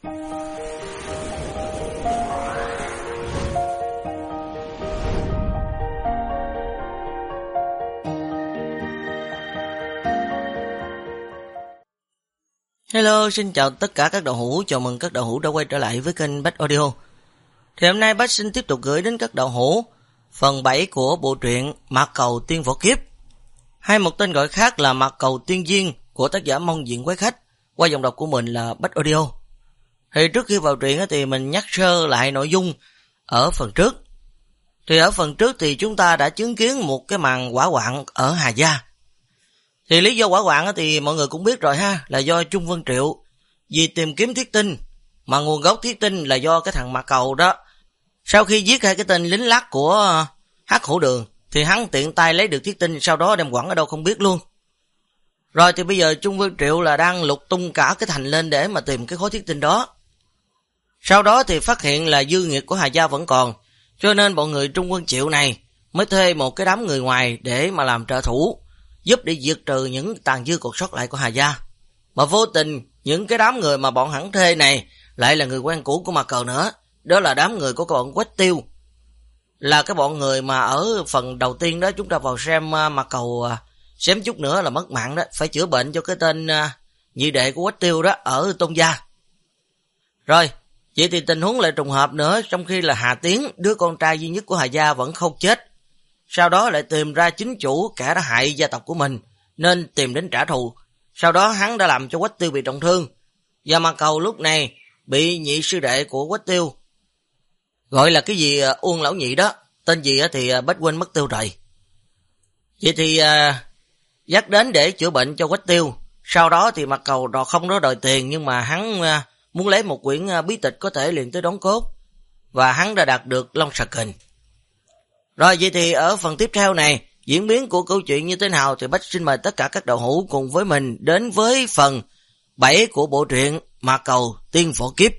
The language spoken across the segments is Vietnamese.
Hello, xin chào tất cả các đạo hữu, chào mừng các đạo hữu đã quay trở lại với kênh Bách Audio. Thì hôm nay Bách xin tiếp tục gửi đến các đạo hữu phần 7 của bộ truyện Mạc Cầu Tiên Võ Kiếp, hay một tên gọi khác là Mạc Cầu Tiên Duyên của tác giả Mông Diện Quái Khách, qua giọng đọc của mình là Bách Audio. Thì trước khi vào truyện thì mình nhắc sơ lại nội dung ở phần trước. Thì ở phần trước thì chúng ta đã chứng kiến một cái màn hỏa hoạn ở Hà Gia. Thì lý do hỏa hoạn thì mọi người cũng biết rồi ha, là do Trung Vân Triệu vì tìm kiếm thiết tinh, mà nguồn gốc thiết tinh là do cái thằng Mạc Cầu đó. Sau khi giết hai cái tên lính lát của Hắc Hổ Đường thì hắn tiện tay lấy được thiết tinh, sau đó đem quẳng ở đâu không biết luôn. Rồi thì bây giờ Trung Vân Triệu là đang lục tung cả cái thành lên để mà tìm cái khối thiết tinh đó. Sau đó thì phát hiện là dư nghiệt của Hà Gia vẫn còn, cho nên bọn người Trung Vân Triệu này mới thuê một cái đám người ngoài để mà làm trợ thủ, giúp để diệt trừ những tàn dư còn sót lại của Hà Gia. Mà vô tình những cái đám người mà bọn hắn thuê này lại là người quen cũ của Mạc Cầu nữa. Đó là đám người của các bọn Quách Tiêu, là cái bọn người mà ở phần đầu tiên đó chúng ta vào xem Mạc Cầu xém chút nữa là mất mạng đó, phải chữa bệnh cho cái tên nhị đệ của Quách Tiêu đó ở Tôn Gia. Rồi, vậy thì tình huống lại trùng hợp nữa, trong khi là Hà Tiến, đứa con trai duy nhất của Hà Gia vẫn không chết, sau đó lại tìm ra chính chủ kẻ đã hại gia tộc của mình, nên tìm đến trả thù. Sau đó hắn đã làm cho Quách Tiêu bị trọng thương, và Mạc Cầu lúc này bị nhị sư đệ của Quách Tiêu, gọi là cái gì Uông Lão Nhị đó, tên gì thì Bách quên mất tiêu rồi. Vậy thì dắt đến để chữa bệnh cho Quách Tiêu. Sau đó thì Mạc Cầu không có đòi tiền, nhưng mà hắn muốn lấy một quyển bí tịch có thể liền tới đóng cốt, và hắn đã đạt được Long Sà Kình. Rồi vậy thì ở phần tiếp theo này, diễn biến của câu chuyện như thế nào thì Bách xin mời tất cả các đạo hữu cùng với mình đến với phần 7 của bộ truyện Mạc Cầu Tiên Võ Kiếp.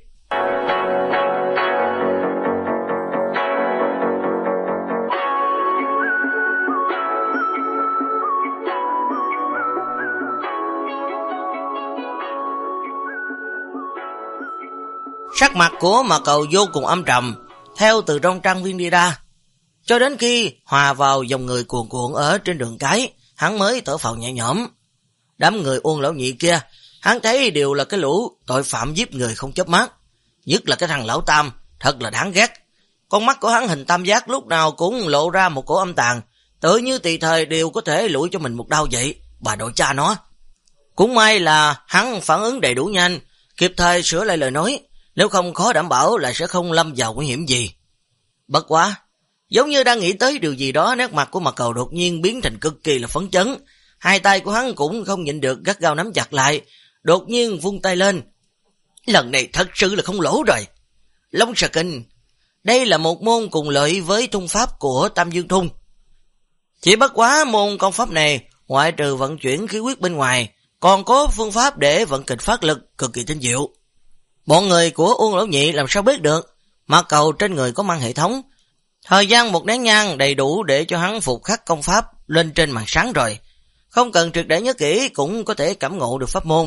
Sắc mặt của Mạc Cầu vô cùng âm trầm, theo từ trong trang viên đi ra, cho đến khi hòa vào dòng người cuồn cuộn ở trên đường cái, hắn mới thở phào nhẹ nhõm. Đám người Uông Lão Nhị kia, hắn thấy đều là cái lũ tội phạm giết người không chớp mắt, nhất là cái thằng Lão Tam, thật là đáng ghét. Con mắt của hắn hình tam giác lúc nào cũng lộ ra một cổ âm tàn, tự như tùy thời đều có thể lũi cho mình một đau vậy, bà nội cha nó. Cũng may là hắn phản ứng đầy đủ nhanh, kịp thời sửa lại lời nói, nếu không khó đảm bảo là sẽ không lâm vào nguy hiểm gì. Bất quá, giống như đang nghĩ tới điều gì đó, nét mặt của Mạc Cầu đột nhiên biến thành cực kỳ là phấn chấn. Hai tay của hắn cũng không nhịn được gắt gao nắm chặt lại, đột nhiên vung tay lên. Lần này thật sự là không lỗ rồi. Long Sà Kình, đây là một môn cùng lợi với thung pháp của Tam Dương Thung. Chỉ bất quá môn công pháp này, ngoại trừ vận chuyển khí huyết bên ngoài, còn có phương pháp để vận kình phát lực cực kỳ tinh diệu. Bọn người của Uông Lão Nhị làm sao biết được, Mạc Cầu trên người có mang hệ thống. Thời gian một nén nhang đầy đủ để cho hắn phục khắc công pháp lên trên màn sáng rồi. Không cần triệt để nhớ kỹ cũng có thể cảm ngộ được pháp môn.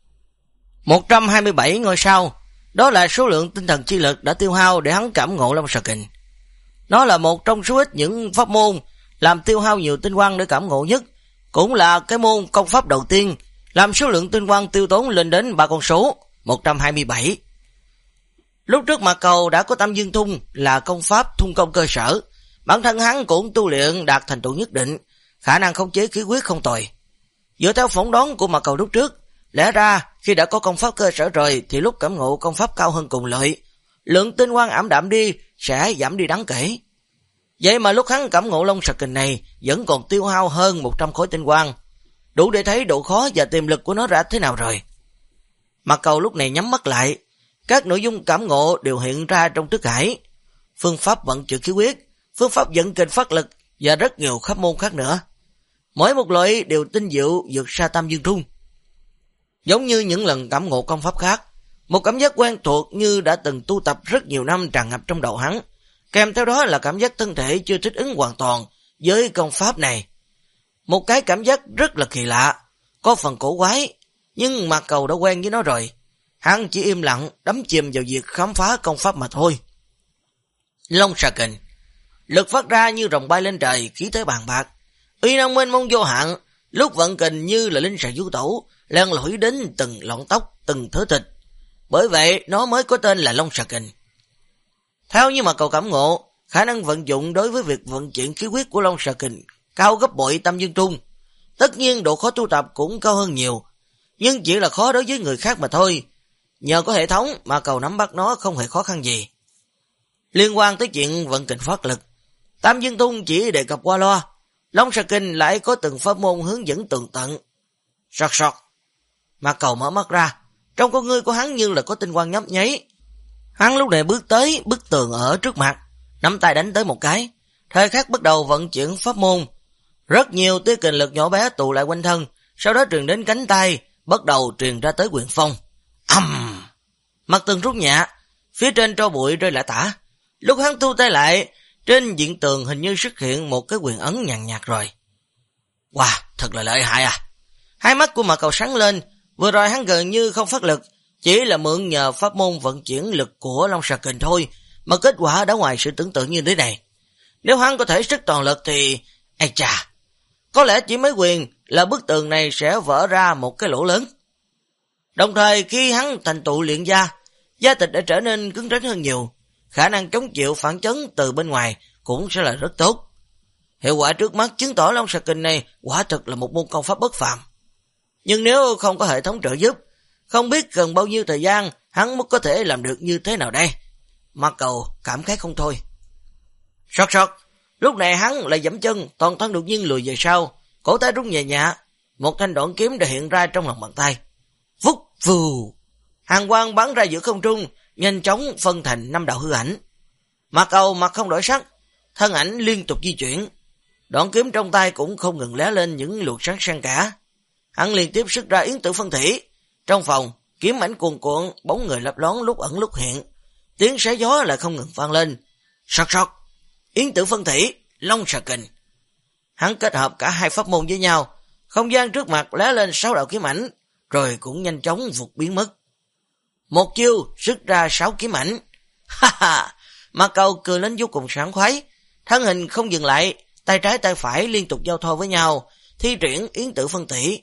127 ngôi sao, đó là số lượng tinh thần chi lực đã tiêu hao để hắn cảm ngộ Long Sà Kình. Nó là một trong số ít những pháp môn làm tiêu hao nhiều tinh quang để cảm ngộ nhất, cũng là cái môn công pháp đầu tiên làm số lượng tinh quang tiêu tốn lên đến 3 con số, 127. Lúc trước Mạc Cầu đã có Tam Dương Thung là công pháp thung công cơ sở, bản thân hắn cũng tu luyện đạt thành tựu nhất định, khả năng khống chế khí huyết không tồi. Dựa theo phỏng đoán của Mạc Cầu lúc trước, lẽ ra khi đã có công pháp cơ sở rồi thì lúc cảm ngộ công pháp cao hơn cùng lợi, lượng tinh quang ảm đạm đi sẽ giảm đi đáng kể. Vậy mà lúc hắn cảm ngộ Long Sà Kình này vẫn còn tiêu hao hơn 100 khối tinh quang, đủ để thấy độ khó và tiềm lực của nó ra thế nào rồi. Mạc Cầu lúc này nhắm mắt lại, các nội dung cảm ngộ đều hiện ra trong thức hải, phương pháp vận chuyển khí huyết, phương pháp vận kình phát lực và rất nhiều pháp môn khác nữa. Mỗi một loại đều tinh diệu vượt xa Tam Dương Thung. Giống như những lần cảm ngộ công pháp khác, một cảm giác quen thuộc như đã từng tu tập rất nhiều năm tràn ngập trong đầu hắn, kèm theo đó là cảm giác thân thể chưa thích ứng hoàn toàn với công pháp này. Một cái cảm giác rất là kỳ lạ, có phần cổ quái, nhưng Mạc Cầu đã quen với nó rồi. hắn chỉ im lặng đắm chìm vào việc khám phá công pháp mà thôi. Long xà kình, lực phát ra như rồng bay lên trời, khí thế bàn bạc, uy năng mênh mông vô hạn, lúc vận kình như là linh xà vũ tổ, len lỏi đến từng lọn tóc, từng thớ thịt. Bởi vậy nó mới có tên là Long xà kình. Theo như mà cậu cảm ngộ, khả năng vận dụng đối với việc vận chuyển khí huyết của Long xà kình cao gấp bội Tam Dương Trung. Tất nhiên độ khó tu tập cũng cao hơn nhiều, nhưng chỉ là khó đối với người khác mà thôi. Nhờ có hệ thống mà cậu nắm bắt nó không hề khó khăn gì. Liên quan tới chuyện vận kình phát lực, Tam Dương Tung chỉ đề cập qua loa, Long xà kình lại có từng pháp môn hướng dẫn tường tận. Sọt sọt, mà cậu mở mắt ra, trong con ngươi của hắn như là có tinh quang nhấp nháy. Hắn lúc này bước tới bức tường ở trước mặt, nắm tay đánh tới một cái, thời khắc bắt đầu vận chuyển pháp môn. Rất nhiều tia kình lực nhỏ bé tụ lại quanh thân, sau đó truyền đến cánh tay, bắt đầu truyền ra tới quyền phong. Mặt tường rút nhẹ, phía trên tro bụi rơi lả tả. Lúc hắn thu tay lại, trên diện tường hình như xuất hiện một cái quyền ấn nhàn nhạt rồi. Wow, thật là lợi hại à. Hai mắt của Mạc Cầu sáng lên, vừa rồi hắn gần như không phát lực, chỉ là mượn nhờ pháp môn vận chuyển lực của Long xà kình thôi, mà kết quả đã ngoài sự tưởng tượng như thế này. Nếu hắn có thể sức toàn lực thì... Ây chà, có lẽ chỉ mấy quyền là bức tường này sẽ vỡ ra một cái lỗ lớn. Đồng thời khi hắn thành tựu luyện da, da thịt đã trở nên cứng rắn hơn nhiều, khả năng chống chịu phản chấn từ bên ngoài cũng sẽ là rất tốt. Hiệu quả trước mắt chứng tỏ Long xà kình này quả thực là một môn công pháp bất phàm. Nhưng nếu không có hệ thống trợ giúp, không biết cần bao nhiêu thời gian hắn mới có thể làm được như thế nào đây. Mạc Cầu cảm khái không thôi. Sọt sọt, lúc này hắn lại giẫm chân, toàn thân đột nhiên lùi về sau, cổ tay rút nhẹ nhẹ, một thanh đoạn kiếm đã hiện ra trong lòng bàn tay. Vút vù, hàng quang bắn ra giữa không trung, nhanh chóng phân thành 5 đạo hư ảnh. Mạc Cầu mặt không đổi sắc, thân ảnh liên tục di chuyển, đoạn kiếm trong tay cũng không ngừng lóe lên những luồng sáng sang cả. Hắn liên tiếp xuất ra yến tử phân thủy. Trong phòng, kiếm ảnh cuồn cuộn, bóng người lấp lón lúc ẩn lúc hiện, tiếng xé gió lại không ngừng vang lên. Sọt sọt, yến tử phân thủy, Long xà kình. Hắn kết hợp cả hai pháp môn với nhau, không gian trước mặt lóe lên 6 đạo kiếm ảnh, rồi cũng nhanh chóng vụt biến mất. Một chiêu xuất ra 6 kiếm ảnh. Ha ha, Mạc Cầu cười lên vô cùng sảng khoái, thân hình không dừng lại, tay trái tay phải liên tục giao thoa với nhau, thi triển yến tử phân thủy.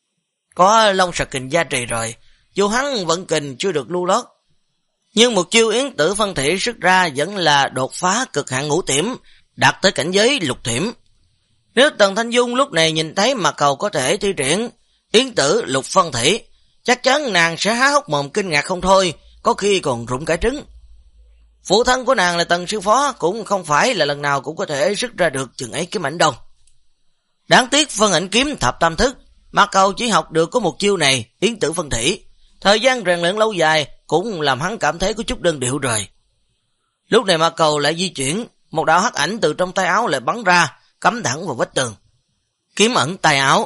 Có Long xà kình gia trì rồi, dù hắn vận kình chưa được lưu lót, nhưng một chiêu yến tử phân thủy xuất ra vẫn là đột phá cực hạn ngũ tiểm, đạt tới cảnh giới lục tiểm. Nếu Tần Thanh Dung lúc này nhìn thấy Mạc Cầu có thể thi triển yến tử lục phân thủy, chắc chắn nàng sẽ há hốc mồm kinh ngạc không thôi, có khi còn rụng cả trứng. Phụ thân của nàng là Tần sư phó, cũng không phải là lần nào cũng có thể xuất ra được chừng ấy kiếm ảnh đâu. Đáng tiếc phân ảnh kiếm thập tam thức, Mạc Cầu chỉ học được có một chiêu này, yến tử phân thủy. Thời gian rèn luyện lâu dài cũng làm hắn cảm thấy có chút đơn điệu rồi. Lúc này Mạc Cầu lại di chuyển, một đạo hắc ảnh từ trong tay áo lại bắn ra, cắm thẳng vào vách tường. Kiếm ẩn tay áo.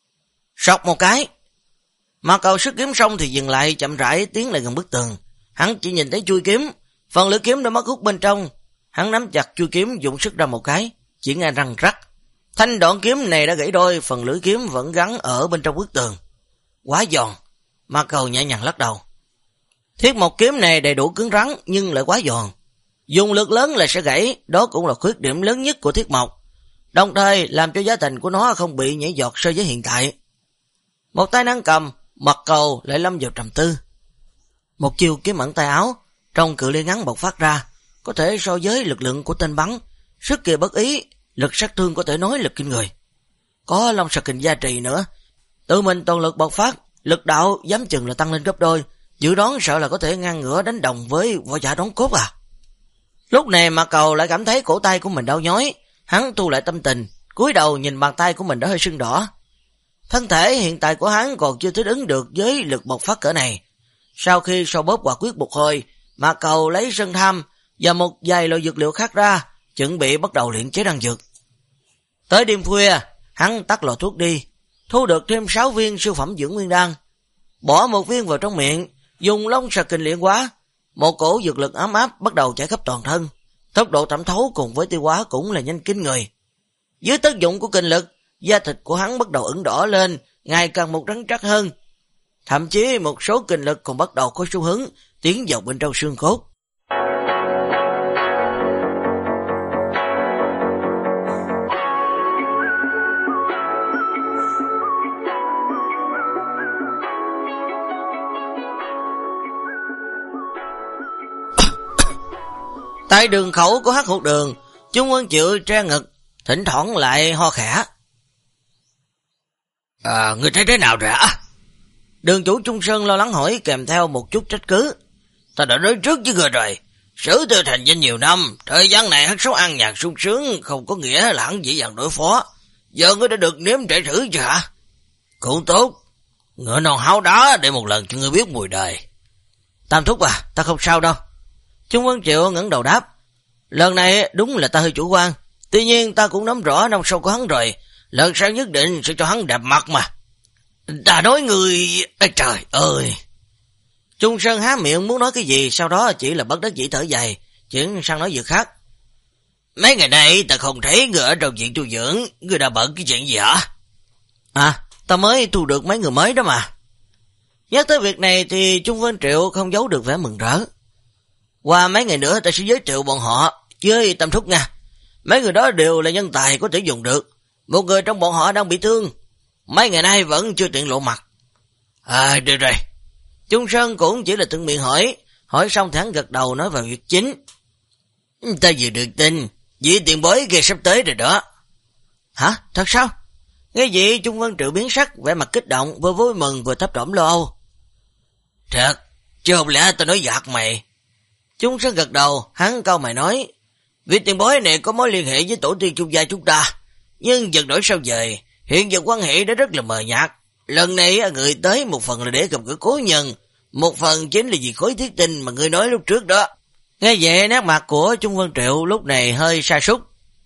Sọt một cái. Mạc Cầu xuất kiếm xong thì dừng lại, chậm rãi tiến lại gần bức tường. Hắn chỉ nhìn thấy chui kiếm, phần lưỡi kiếm đã mất hút bên trong. Hắn nắm chặt chui kiếm, dùng sức ra một cái, chỉ nghe răng rắc. Thanh đoạn kiếm này đã gãy đôi, phần lưỡi kiếm vẫn gắn ở bên trong bức tường. Quá giòn. Mạc Cầu nhẹ nhàng lắc đầu. Thiết một kiếm này đầy đủ cứng rắn nhưng lại quá giòn. Dùng lực lớn là sẽ gãy, đó cũng là khuyết điểm lớn nhất của thiết mộc. Đồng thời làm cho giá thành của nó không bị nhảy giọt so với hiện tại. Một tay nâng cầm, Mạc Cầu lại lâm vào trầm tư. Một chiêu kiếm ẩn tay áo, trong cự ly ngắn bộc phát ra, có thể so với lực lượng của tên bắn, sức kỳ bất ý, lực sát thương có thể nói là kinh người. Có Long xà kình gia trì nữa, tự mình toàn lực bộc phát, lực đạo dám chừng là tăng lên gấp đôi, dự đoán sợ là có thể ngang ngửa đánh đồng với võ giả đóng cốt à. Lúc này Mạc Cầu lại cảm thấy cổ tay của mình đau nhói, hắn thu lại tâm tình, cúi đầu nhìn bàn tay của mình đã hơi sưng đỏ. Thân thể hiện tại của hắn còn chưa thích ứng được với lực bộc phát cỡ này. Sau khi so bóp quả quyết một hồi, Mạc Cầu lấy sơn tham và một vài loại dược liệu khác ra, chuẩn bị bắt đầu luyện chế đan dược. Tới đêm khuya, hắn tắt lò thuốc đi, thu được thêm 6 viên siêu phẩm dưỡng nguyên đan, bỏ một viên vào trong miệng, dùng Long xà kình luyện hóa, một cổ dược lực ấm áp bắt đầu chảy khắp toàn thân, tốc độ thẩm thấu cùng với tiêu hóa cũng là nhanh kinh người. Dưới tác dụng của kinh lực, da thịt của hắn bắt đầu ửng đỏ lên, ngày càng một rắn chắc hơn. thậm chí một số kinh lực còn bắt đầu có xu hướng tiến vào bên trong xương cốt. Tại đường khẩu của Hắc Hột Đường, Trung Vân Triệu tre ngực, thỉnh thoảng lại ho khẽ. Người thấy thế nào rồi hả? Đường chủ Trung Sơn lo lắng hỏi kèm theo một chút trách cứ. Ta đã nói trước với người rồi, Sử Tư thành danh nhiều năm, thời gian này hắn sống an nhàn sung sướng, không có nghĩa là hắn dễ dàng đối phó. Giờ ngươi đã được nếm trải thử chưa hả? Cũng tốt, ngựa non háo đá để một lần cho ngươi biết mùi đời. Tam thúc à, ta không sao đâu. Trung Vân Triệu ngẩng đầu đáp. Lần này đúng là ta hơi chủ quan, tuy nhiên ta cũng nắm rõ năm sâu của hắn rồi, lần sau nhất định sẽ cho hắn đẹp mặt mà. Ta nói người... Trời ơi! Trung Sơn há miệng muốn nói cái gì, sau đó chỉ là bất đắc dĩ thở dài, chuyển sang nói việc khác. Mấy ngày nay ta không thấy người ở trong viện tu dưỡng, người đã bận cái chuyện gì hả? Ta mới thu được mấy người mới đó mà. Nhắc tới việc này thì Trung Vân Triệu không giấu được vẻ mừng rỡ. Qua mấy ngày nữa ta sẽ giới thiệu bọn họ với Tam Thúc nha. Mấy người đó đều là nhân tài có thể dùng được. Một người trong bọn họ đang bị thương, mấy ngày nay vẫn chưa tiện lộ mặt. Được rồi. Trung Sơn cũng chỉ là từng miệng hỏi xong thì hắn gật đầu nói vào việc chính. Ta vừa được tin, vị tiền bối kia sắp tới rồi đó. Hả? Thật sao? Nghe vậy Trung Vân Triệu biến sắc, vẻ mặt kích động, vừa vui mừng vừa thấp thỏm lo âu. Thật, chứ không lẽ ta nói giặc mày? Trung Sơn gật đầu, hắn cau mày nói, vị tiền bối này có mối liên hệ với tổ tiên Trung gia chúng ta, nhưng dần đổi sau dời, hiện giờ quan hệ đã rất là mờ nhạt. Lần này người tới một phần là để gặp gỡ cố nhân, một phần chính là vì khối thiết tinh mà người nói lúc trước đó. Nghe vậy nét mặt của Trung Vân Triệu lúc này hơi sa sút.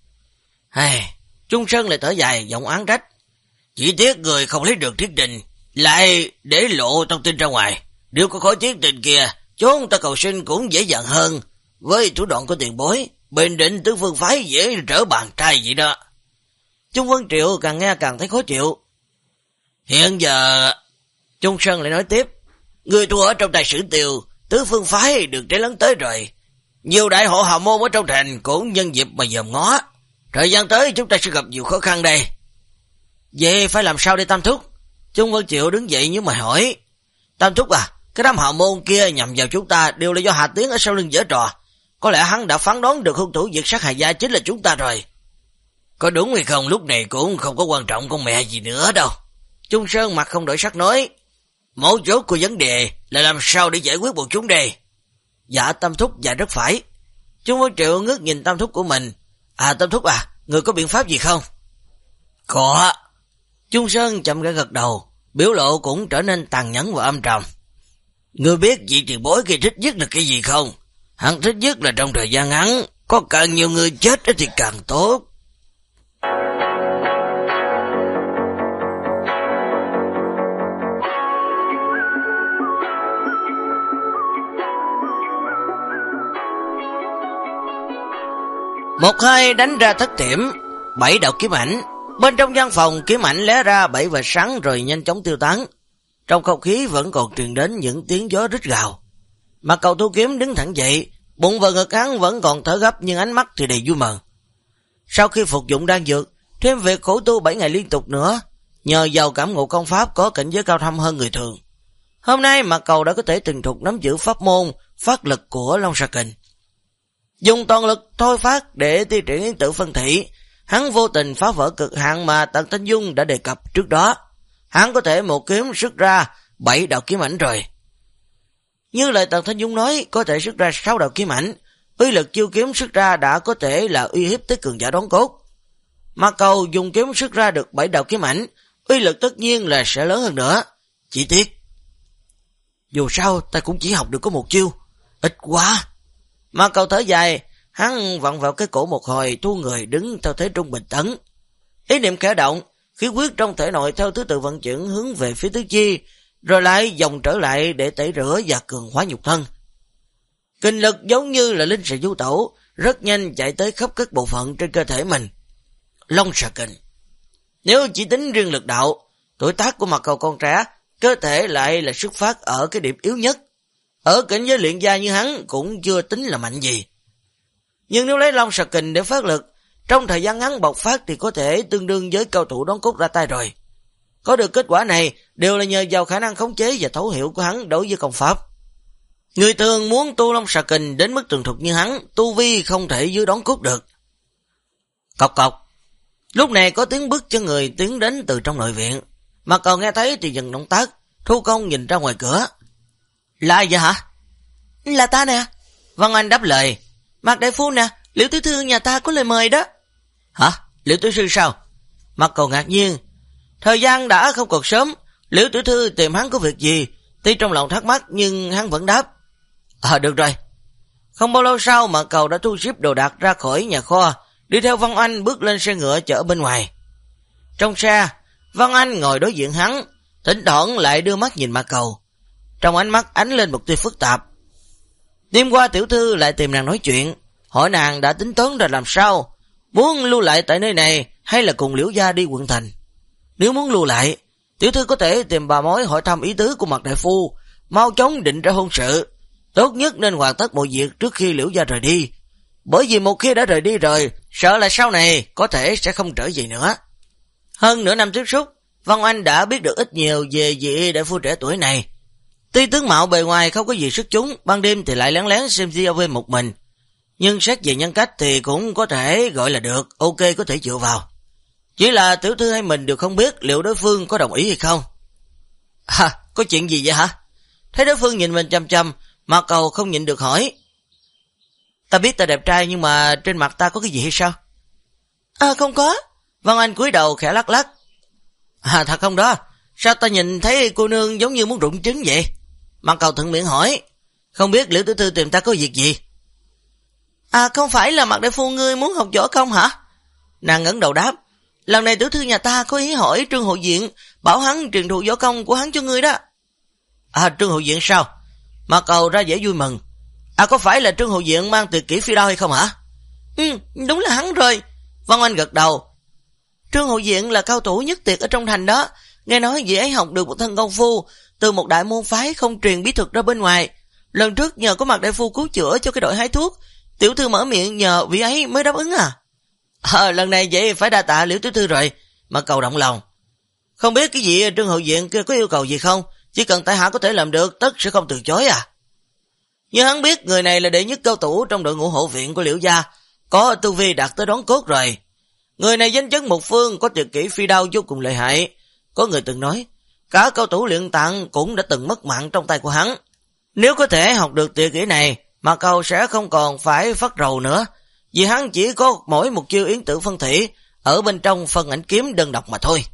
Trung Sơn lại thở dài, giọng oán trách. Chỉ tiếc người không lấy được thiết tinh, lại để lộ thông tin ra ngoài. Nếu có khối thiết tinh kia, chúng ta cầu sinh cũng dễ dàng hơn. Với thủ đoạn của tiền bối, Bình Định tứ phương phái dễ trở bàn trai vậy đó. Trung Vân Triệu càng nghe càng thấy khó chịu. Hiện giờ, Trung Sơn lại nói tiếp, người thua ở trong tài Sử Tiêu, tứ phương phái được trái lớn tới rồi. Nhiều đại hộ hào môn ở trong thành cũng nhân dịp mà dòm ngó. Thời gian tới chúng ta sẽ gặp nhiều khó khăn đây. Vậy phải làm sao đây Tam Thúc? Trung Vân Triệu đứng dậy như mày hỏi. Tam Thúc à, cái đám hào môn kia nhằm vào chúng ta đều là do Hà Tiến ở sau lưng giở trò. Có lẽ hắn đã phán đoán được hung thủ diệt sát Hà gia chính là chúng ta rồi. Có đúng hay không lúc này cũng không có quan trọng con mẹ gì nữa đâu. Trung Sơn mặt không đổi sắc nói. Mấu chốt của vấn đề là làm sao để giải quyết bọn chúng đây. Dạ Tam Thúc, dạ rất phải. Trung Vân Triệu ngước nhìn Tam Thúc của mình. Tam Thúc à, người có biện pháp gì không? Có. Trung Sơn chậm rãi gật đầu, biểu lộ cũng trở nên tàn nhẫn và âm trầm. Ngươi biết vị tiền bối kia thích nhất là cái gì không? Hắn thích nhất là trong thời gian ngắn, có càng nhiều người chết thì càng tốt. Một hơi đánh ra thất tiểm, 7 đạo kiếm ảnh. Bên trong gian phòng kiếm ảnh lé ra 7 vệt sáng rồi nhanh chóng tiêu tán. Trong không khí vẫn còn truyền đến những tiếng gió rít gào. Mà Cầu Thu Kiếm đứng thẳng dậy, bụng và ngực hắn vẫn còn thở gấp nhưng ánh mắt thì đầy vui mừng. Sau khi phục dụng đan dược, thêm việc khổ tu 7 ngày liên tục nữa, nhờ vào cảm ngộ công pháp có cảnh giới cao thâm hơn người thường. Hôm nay Mạc Cầu đã có thể từng thục nắm giữ pháp môn phát lực của Long Sa Kình. Dùng toàn lực thôi phát để thi triển yến tự phân thị, hắn vô tình phá vỡ cực hạn mà Tần Thanh Dung đã đề cập trước đó. Hắn có thể một kiếm xuất ra 7 đạo kiếm ảnh rồi. Như lời Tần Thanh Dung nói, có thể xuất ra 6 đạo kiếm ảnh, uy lực chiêu kiếm xuất ra đã có thể là uy hiếp tới cường giả đón cốt. Mà Cầu dùng kiếm xuất ra được 7 đạo kiếm ảnh, uy lực tất nhiên là sẽ lớn hơn nữa. Chỉ tiếc, dù sao ta cũng chỉ học được có một chiêu, ít quá. Mà Cầu thở dài, hắn vặn vào cái cổ một hồi, thu người đứng theo thế trung bình tấn. Ý niệm khẽ động, khí huyết trong thể nội theo thứ tự vận chuyển hướng về phía tứ chi, rồi lại dòng trở lại để tẩy rửa và cường hóa nhục thân. Kinh lực giống như là linh xà du tẩu, rất nhanh chạy tới khắp các bộ phận trên cơ thể mình. Long xà kình. Nếu chỉ tính riêng lực đạo, tuổi tác của Mạc Cầu con trẻ cơ thể lại là xuất phát ở cái điểm yếu nhất. Ở cảnh giới luyện gia như hắn cũng chưa tính là mạnh gì. Nhưng nếu lấy Long Xà Kình để phát lực, trong thời gian ngắn bộc phát thì có thể tương đương với cao thủ đón cốt ra tay rồi. Có được kết quả này đều là nhờ vào khả năng khống chế và thấu hiểu của hắn đối với công pháp. Người thường muốn tu Long Xà Kình đến mức tường thuật như hắn, tu vi không thể dưới đón cốt được. Cộc cộc. Lúc này có tiếng bước chân người tiến đến từ trong nội viện. Mà còn nghe thấy thì dừng động tác, Thu Công nhìn ra ngoài cửa. Là ai vậy hả? Là ta nè. Văn Anh đáp lời. Mạc đại phu nè, Liễu tiểu thư nhà ta có lời mời đó. Hả? Liễu tiểu thư sao? Mạc Cầu ngạc nhiên. Thời gian đã không còn sớm, Liễu tiểu thư tìm hắn có việc gì? Tuy trong lòng thắc mắc nhưng hắn vẫn đáp. Được rồi. Không bao lâu sau Mạc Cầu đã thu xếp đồ đạc ra khỏi nhà kho, đi theo Văn Anh bước lên xe ngựa chở bên ngoài. Trong xe, Văn Anh ngồi đối diện hắn, thỉnh thoảng lại đưa mắt nhìn Mạc Cầu. Trong ánh mắt ánh lên một tia phức tạp. Đêm qua tiểu thư lại tìm nàng nói chuyện, hỏi nàng đã tính toán ra làm sao, muốn lưu lại tại nơi này hay là cùng Liễu gia đi quận thành. Nếu muốn lưu lại, tiểu thư có thể tìm bà mối hỏi thăm ý tứ của Mạc đại phu, mau chóng định ra hôn sự. Tốt nhất nên hoàn tất mọi việc trước khi Liễu gia rời đi, bởi vì một khi đã rời đi rồi, sợ là sau này có thể sẽ không trở về nữa. Hơn nửa năm tiếp xúc, Văn Anh đã biết được ít nhiều về vị đại phu trẻ tuổi này. Tuy tướng mạo bề ngoài không có gì xuất chúng, ban đêm thì lại lén lén xem TV một mình, nhưng xét về nhân cách thì cũng có thể gọi là được, ok có thể dựa vào. Chỉ là tiểu thư hay mình đều không biết liệu đối phương có đồng ý hay không. Có chuyện gì vậy hả? Thấy đối phương nhìn mình chăm chăm, Mạc Cầu không nhịn được hỏi. Ta biết ta đẹp trai nhưng mà trên mặt ta có cái gì hay sao? Không có. Văn Anh cúi đầu khẽ lắc lắc. Thật không đó? Sao ta nhìn thấy cô nương giống như muốn rụng trứng vậy? Mạc Cầu thuận miệng hỏi. Không biết Liễu tiểu thư tìm ta có việc gì? Không phải là Mạc đại phu ngươi muốn học võ công hả? Nàng ngẩng đầu đáp. Lần này tiểu thư nhà ta có ý hỏi Trương Hộ Diện, bảo hắn truyền thụ võ công của hắn cho ngươi đó. Trương Hộ Diện sao? Mạc Cầu ra vẻ vui mừng. Có phải là Trương Hộ Diện mang tuyệt kỹ phi đao hay không hả? Đúng là hắn rồi. Văn Anh gật đầu. Trương Hộ Diện là cao thủ nhất tuyệt ở trong thành đó. Nghe nói vị ấy học được một thân công phu từ một đại môn phái không truyền bí thuật ra bên ngoài. Lần trước nhờ có Mạc đại phu cứu chữa cho cái đội hái thuốc, tiểu thư mở miệng nhờ vị ấy mới đáp ứng lần này vậy phải đa tạ Liễu tiểu thư rồi. Mạc Cầu động lòng. Không biết cái gì Trương Hộ Diện kia có yêu cầu gì không? Chỉ cần tại hạ có thể làm được, tất sẽ không từ chối như hắn biết người này là đệ nhất cao thủ trong đội ngũ hộ viện của Liễu gia, có tu vi đạt tới đón cốt rồi. Người này danh chấn một phương, có tuyệt kỹ phi đao vô cùng lợi hại. Có người từng nói, cả cao thủ luyện tạng cũng đã từng mất mạng trong tay của hắn. Nếu có thể học được tuyệt kỹ này, Mạc Cầu sẽ không còn phải phát rầu nữa, vì hắn chỉ có mỗi một chiêu yến tử phân thủy ở bên trong phân ảnh kiếm đơn độc mà thôi.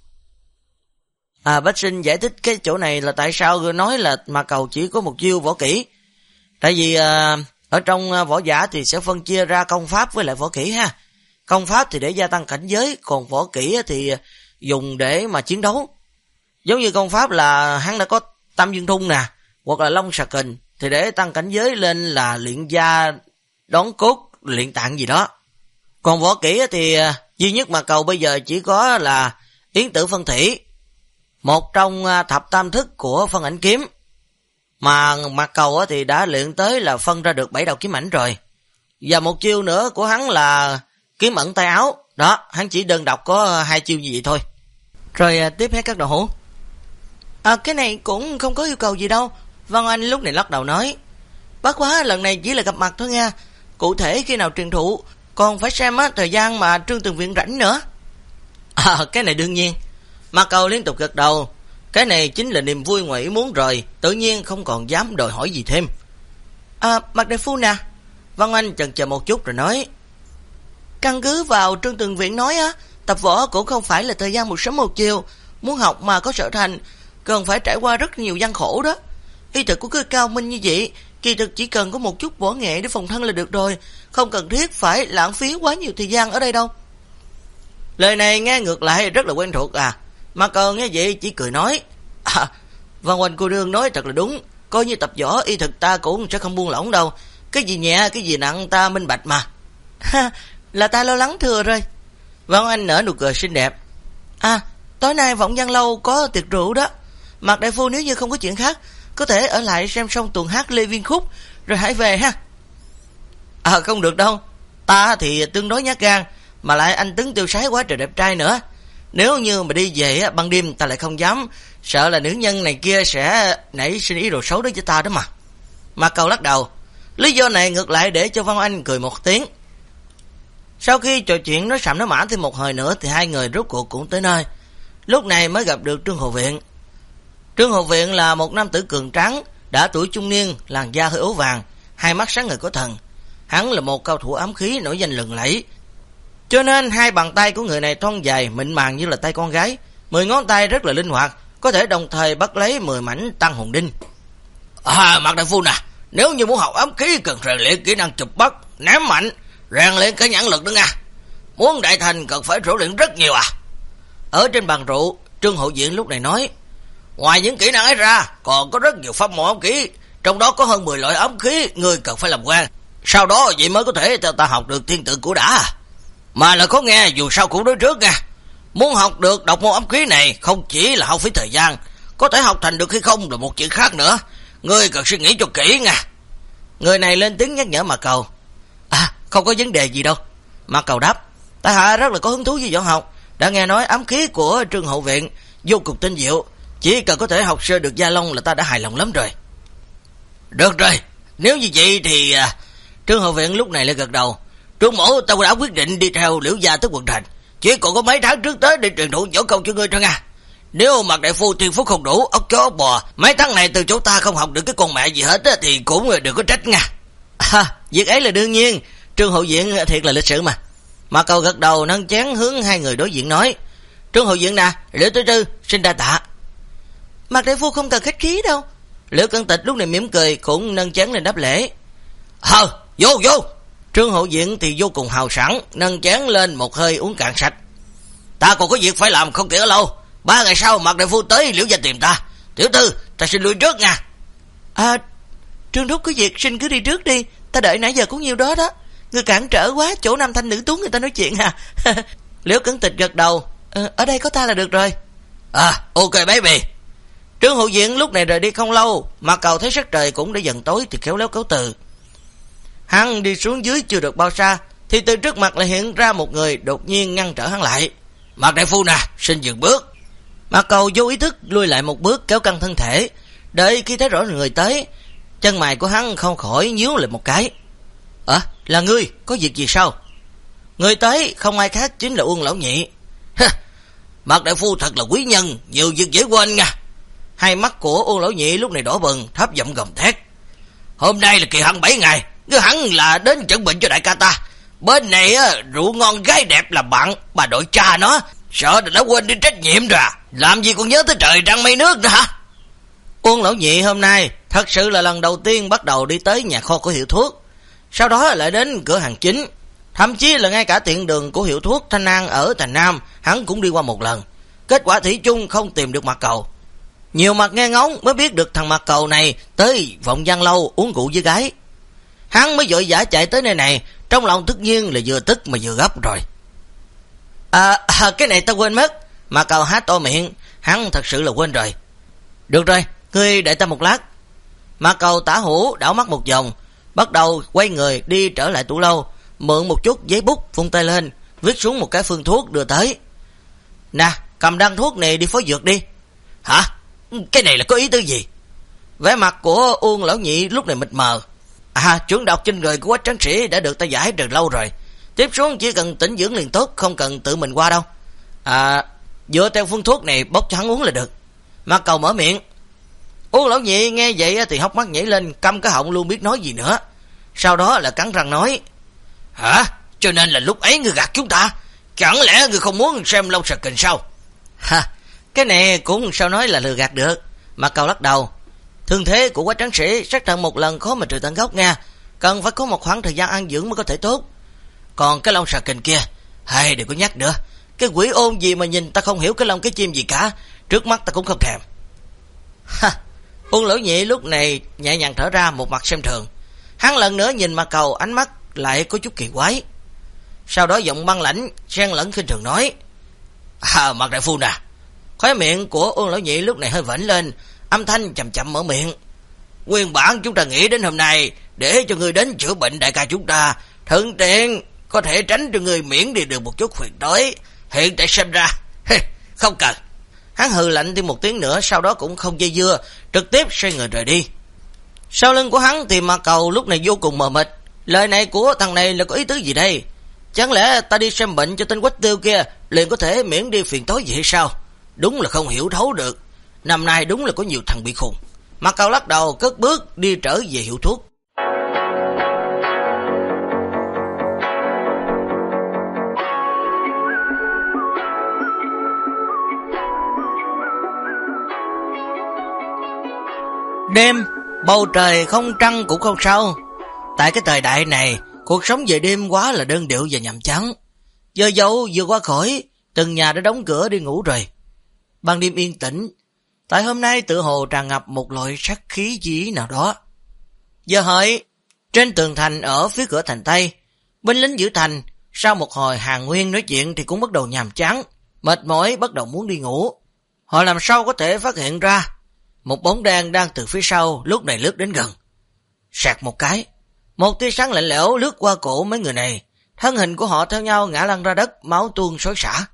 Bách Sinh giải thích cái chỗ này là tại sao người nói là Mạc Cầu chỉ có một chiêu võ kỹ. Tại vì ở trong võ giả thì sẽ phân chia ra công pháp với lại võ kỹ ha. Công pháp thì để gia tăng cảnh giới, còn võ kỹ thì dùng để mà chiến đấu. Giống như công pháp là hắn đã có Tam Dương Thung nè, hoặc là Long Xà Kình, thì để tăng cảnh giới lên là luyện gia, đón cốt, luyện tạng gì đó. Còn võ kỹ thì duy nhất Mạc Cầu bây giờ chỉ có là yến tử phân thủy, một trong thập tam thức của phân ảnh kiếm. Mà Mạc Cầu thì đã luyện tới là phân ra được 7 đạo kiếm ảnh rồi. Và một chiêu nữa của hắn là kiếm ẩn tay áo. Đó, hắn chỉ đơn độc có 2 chiêu như vậy thôi. Rồi tiếp hết các đồ hữu. Cái này cũng không có yêu cầu gì đâu. Văn Anh lúc này lắc đầu nói. Bất quá lần này chỉ là gặp mặt thôi nha. Cụ thể khi nào truyền thụ, còn phải xem thời gian mà Trương Tường Viện rảnh nữa. Cái này đương nhiên. Mạc Cầu liên tục gật đầu. Cái này chính là niềm vui ngoài ý muốn rồi, tự nhiên không còn dám đòi hỏi gì thêm. Mạc đại phu nè. Văn Anh chần chờ một chút rồi nói. Căn cứ vào Trương Tường Viện nói tập võ cũng không phải là thời gian một sớm một chiều. Muốn học mà có sở thành, cần phải trải qua rất nhiều gian khổ đó. Y thuật của cứ cao minh như vậy, kỳ thực chỉ cần có một chút võ nghệ để phòng thân là được rồi, không cần thiết phải lãng phí quá nhiều thời gian ở đây đâu. Lời này nghe ngược lại rất là quen thuộc Mà còn nghe vậy chỉ cười nói. Văn Anh cô nương nói thật là đúng, coi như tập võ y thực ta cũng sẽ không buông lỏng đâu. Cái gì nhẹ cái gì nặng ta minh bạch mà. Là ta lo lắng thừa rồi. Văn Anh nở nụ cười xinh đẹp. Tối nay Vọng Văn lâu có tiệc rượu đó. Mạc đại phu nếu như không có chuyện khác, có thể ở lại xem xong tuần hát Lê Viên Khúc, rồi hãy về ha. Không được đâu. Ta thì tương đối nhát gan, mà lại anh Tấn tiêu sái quá trời đẹp trai nữa. Nếu như mà đi về ban đêm ta lại không dám, sợ là nữ nhân này kia sẽ nảy sinh ý đồ xấu đối với ta đó mà. Mạc Cầu lắc đầu. Lý do này ngược lại để cho Văn Anh cười một tiếng. Sau khi trò chuyện nói sạm nói mã thêm một hồi nữa thì hai người rốt cuộc cũng tới nơi. Lúc này mới gặp được Trương Hồ Viện. Trương Hồ Viện là một nam tử cường tráng, đã tuổi trung niên, làn da hơi ố vàng, hai mắt sáng ngời có thần. Hắn là một cao thủ ám khí nổi danh lừng lẫy, cho nên hai bàn tay của người này thon dài mịn màng như là tay con gái, 10 ngón tay rất là linh hoạt, có thể đồng thời bắt lấy 10 mảnh tăng hồn đinh. Mạc đại phu nè, nếu như muốn học ám khí cần rèn luyện kỹ năng chụp bắt, ném mạnh, rèn luyện cái nhãn lực đó nha. Muốn đại thành cần phải rèn luyện rất nhiều à. Ở trên bàn rượu, Trương Hậu Viện lúc này nói, ngoài những kỹ năng ấy ra, còn có rất nhiều pháp môn ám khí, trong đó có hơn 10 loại ám khí người cần phải làm quen. Sau đó vậy mới có thể cho ta học được thiên tự của đã. Mà là có nghe dù sao cũng nói trước nha. Muốn học được độc môn ám khí này không chỉ là hao phí thời gian, có thể học thành được hay không là một chuyện khác nữa. Ngươi cần suy nghĩ cho kỹ nha. Người này lên tiếng nhắc nhở Mạc Cầu. Không có vấn đề gì đâu. Mạc Cầu đáp, tại hạ rất là có hứng thú với võ học, đã nghe nói ám khí của Trương Hậu Viện vô cùng tinh diệu, chỉ cần có thể học sơ được gia long là ta đã hài lòng lắm rồi. Được rồi, nếu như vậy thì Trương Hậu Viện lúc này lại gật đầu. Trương mổ, ta đã quyết định đi theo Liễu gia tới quận thành, chỉ còn có mấy tháng trước tới để truyền thụ võ công cho ngươi thôi nha. Nếu Mạc đại phu thiên phú không đủ, ốc chó ốc bò, mấy tháng này từ chỗ ta không học được cái con mẹ gì hết thì cũng đừng có trách nha. Việc ấy là đương nhiên. Trương Hậu Viện thiệt là lịch sự mà. Mạc Cầu gật đầu nâng chén hướng hai người đối diện nói, Trương Hậu Viện nè, Liễu Tư Tư xin đa tạ. Mạc đại phu không cần khách khí đâu. Liễu Cẩn Tịch lúc này mỉm cười cũng nâng chén lên đáp lễ. Vô. Trương Hậu Viện thì vô cùng hào sảng, nâng chén lên một hơi uống cạn sạch. Ta còn có việc phải làm không kể ở lâu. 3 ngày sau Mạc đại phu tới Liễu gia tìm ta. Tiểu Tư, ta xin lui trước nha. Trương thúc có việc xin cứ đi trước đi, ta đợi nãy giờ cũng nhiêu đó đó. Người cản trở quá, chỗ nam thanh nữ tú người ta nói chuyện à. Liễu Cẩn Tịch gật đầu. Ở đây có ta là được rồi. Ok baby. Trương Hậu Viện lúc này rời đi không lâu, Mạc Cầu thấy sắc trời cũng đã dần tối thì khéo léo cáo từ. Hắn đi xuống dưới chưa được bao xa thì từ trước mặt lại hiện ra một người đột nhiên ngăn trở hắn lại. Mạc đại phu nè, xin dừng bước. Mạc Cầu vô ý thức lui lại một bước kéo căng thân thể, đợi khi thấy rõ người tới, chân mày của hắn không khỏi nhíu lại một cái. Là ngươi, có việc gì sao? Người tới không ai khác chính là Uông lão nhị. Mạc đại phu thật là quý nhân, nhiều việc dễ quên nha. Hai mắt của Uông lão nhị lúc này đỏ bừng, thấp giọng gầm thét. Hôm nay là kỳ hạn 7 ngày, cứ hẳn là đến chuẩn bệnh cho đại ca ta. Bên này rượu ngon gái đẹp là bạn, bà đội cha nó, sợ đã quên đi trách nhiệm rồi. Làm gì còn nhớ tới trời trăng mây nước nữa hả? Uông lão nhị hôm nay thật sự là lần đầu tiên bắt đầu đi tới nhà kho của hiệu thuốc, sau đó lại đến cửa hàng chính, thậm chí là ngay cả tiệm đường của hiệu thuốc Thanh An ở Thành Nam hắn cũng đi qua một lần. Kết quả thủy chung không tìm được Mạc Cầu. Nhiều mặt nghe ngóng mới biết được thằng Mạc Cầu này tới Vọng Văn Lâu uống rượu với gái. Hắn mới vội vã chạy tới nơi này, trong lòng tất nhiên là vừa tức mà vừa gấp rồi. Cái này ta quên mất. Mạc Cầu há to miệng, hắn thật sự là quên rồi. Được rồi, ngươi đợi ta một lát. Mạc Cầu tả hữu đảo mắt một vòng, bắt đầu quay người đi trở lại tủ lâu, mượn một chút giấy bút vung tay lên, viết xuống một cái phương thuốc đưa tới. Nè, cầm đăng thuốc này đi phối dược đi. Hả? Cái này là có ý tư gì? Vẻ mặt của Uông lão nhị lúc này mịt mờ. Chuẩn độc trên người của Quách tráng sĩ đã được ta giải từ lâu rồi, tiếp xuống chỉ cần tĩnh dưỡng liền tốt, không cần tự mình qua đâu. Dựa theo phương thuốc này bốc cho hắn uống là được. Mạc Cầu mở miệng. Uông lão nhị nghe vậy thì hốc mắt nhảy lên, câm cái họng luôn biết nói gì nữa. Sau đó là cắn răng nói. Hả? Cho nên là lúc ấy ngươi gạt chúng ta? Chẳng lẽ ngươi không muốn xem Long Sạc Kình sao? Cái này cũng sao nói là lừa gạt được. Mạc Cầu lắc đầu. Thương thế của Quách tráng sĩ sát thận một lần khó mà trừ tận gốc nha, cần phải có một khoảng thời gian ăn dưỡng mới có thể tốt. Còn cái Long Sạc Kình kia, đừng có nhắc nữa. Cái quỷ ôn gì mà nhìn ta không hiểu cái lông cái chim gì cả, trước mắt ta cũng không thèm. Uông lão nhị lúc này nhẹ nhàng thở ra, một mặt xem thường. Hắn lần nữa nhìn Mạc Cầu, ánh mắt lại có chút kỳ quái. Sau đó giọng băng lãnh xen lẫn khinh thường nói. Mạc đại phu nè, Khóe miệng của Uông Lão Nhị lúc này hơi vểnh lên, âm thanh chậm chậm mở miệng. Nguyên bản chúng ta nghĩ đến hôm nay để cho ngươi đến chữa bệnh đại ca chúng ta, thuận tiện có thể tránh cho ngươi miễn đi được một chút phiền toái. Hiện tại xem ra không cần. Hắn hừ lạnh thêm một tiếng nữa, sau đó cũng không dây dưa, trực tiếp xoay người rời đi. Sau lưng của hắn thì Mạc Cầu lúc này vô cùng mờ mịt. Lời này của thằng này là có ý tứ gì đây? Chẳng lẽ ta đi xem bệnh cho tên Quách Tiêu kia liền có thể miễn đi phiền toái gì hay sao? Đúng là không hiểu thấu được. Năm nay đúng là có nhiều thằng bị khùng. Mạc Cầu lắc đầu cất bước đi trở về hiệu thuốc. Đêm, bầu trời không trăng cũng không sao. Tại cái thời đại này, cuộc sống về đêm quá là đơn điệu và nhàm chán. Giờ dậu vừa qua khỏi, từng nhà đã đóng cửa đi ngủ rồi. Ban đêm yên tĩnh, tại hôm nay tự hồ tràn ngập một loại sát khí gì nào đó. Giờ hợi, trên tường thành ở phía cửa thành Tây, binh lính giữ thành, sau một hồi hàng nguyên nói chuyện thì cũng bắt đầu nhàm chán, mệt mỏi bắt đầu muốn đi ngủ. Họ làm sao có thể phát hiện ra một bóng đen đang từ phía sau lúc này lướt đến gần. Sạc một cái, một tia sáng lạnh lẽo lướt qua cổ mấy người này, thân hình của họ theo nhau ngã lăn ra đất, máu tuôn xối xả.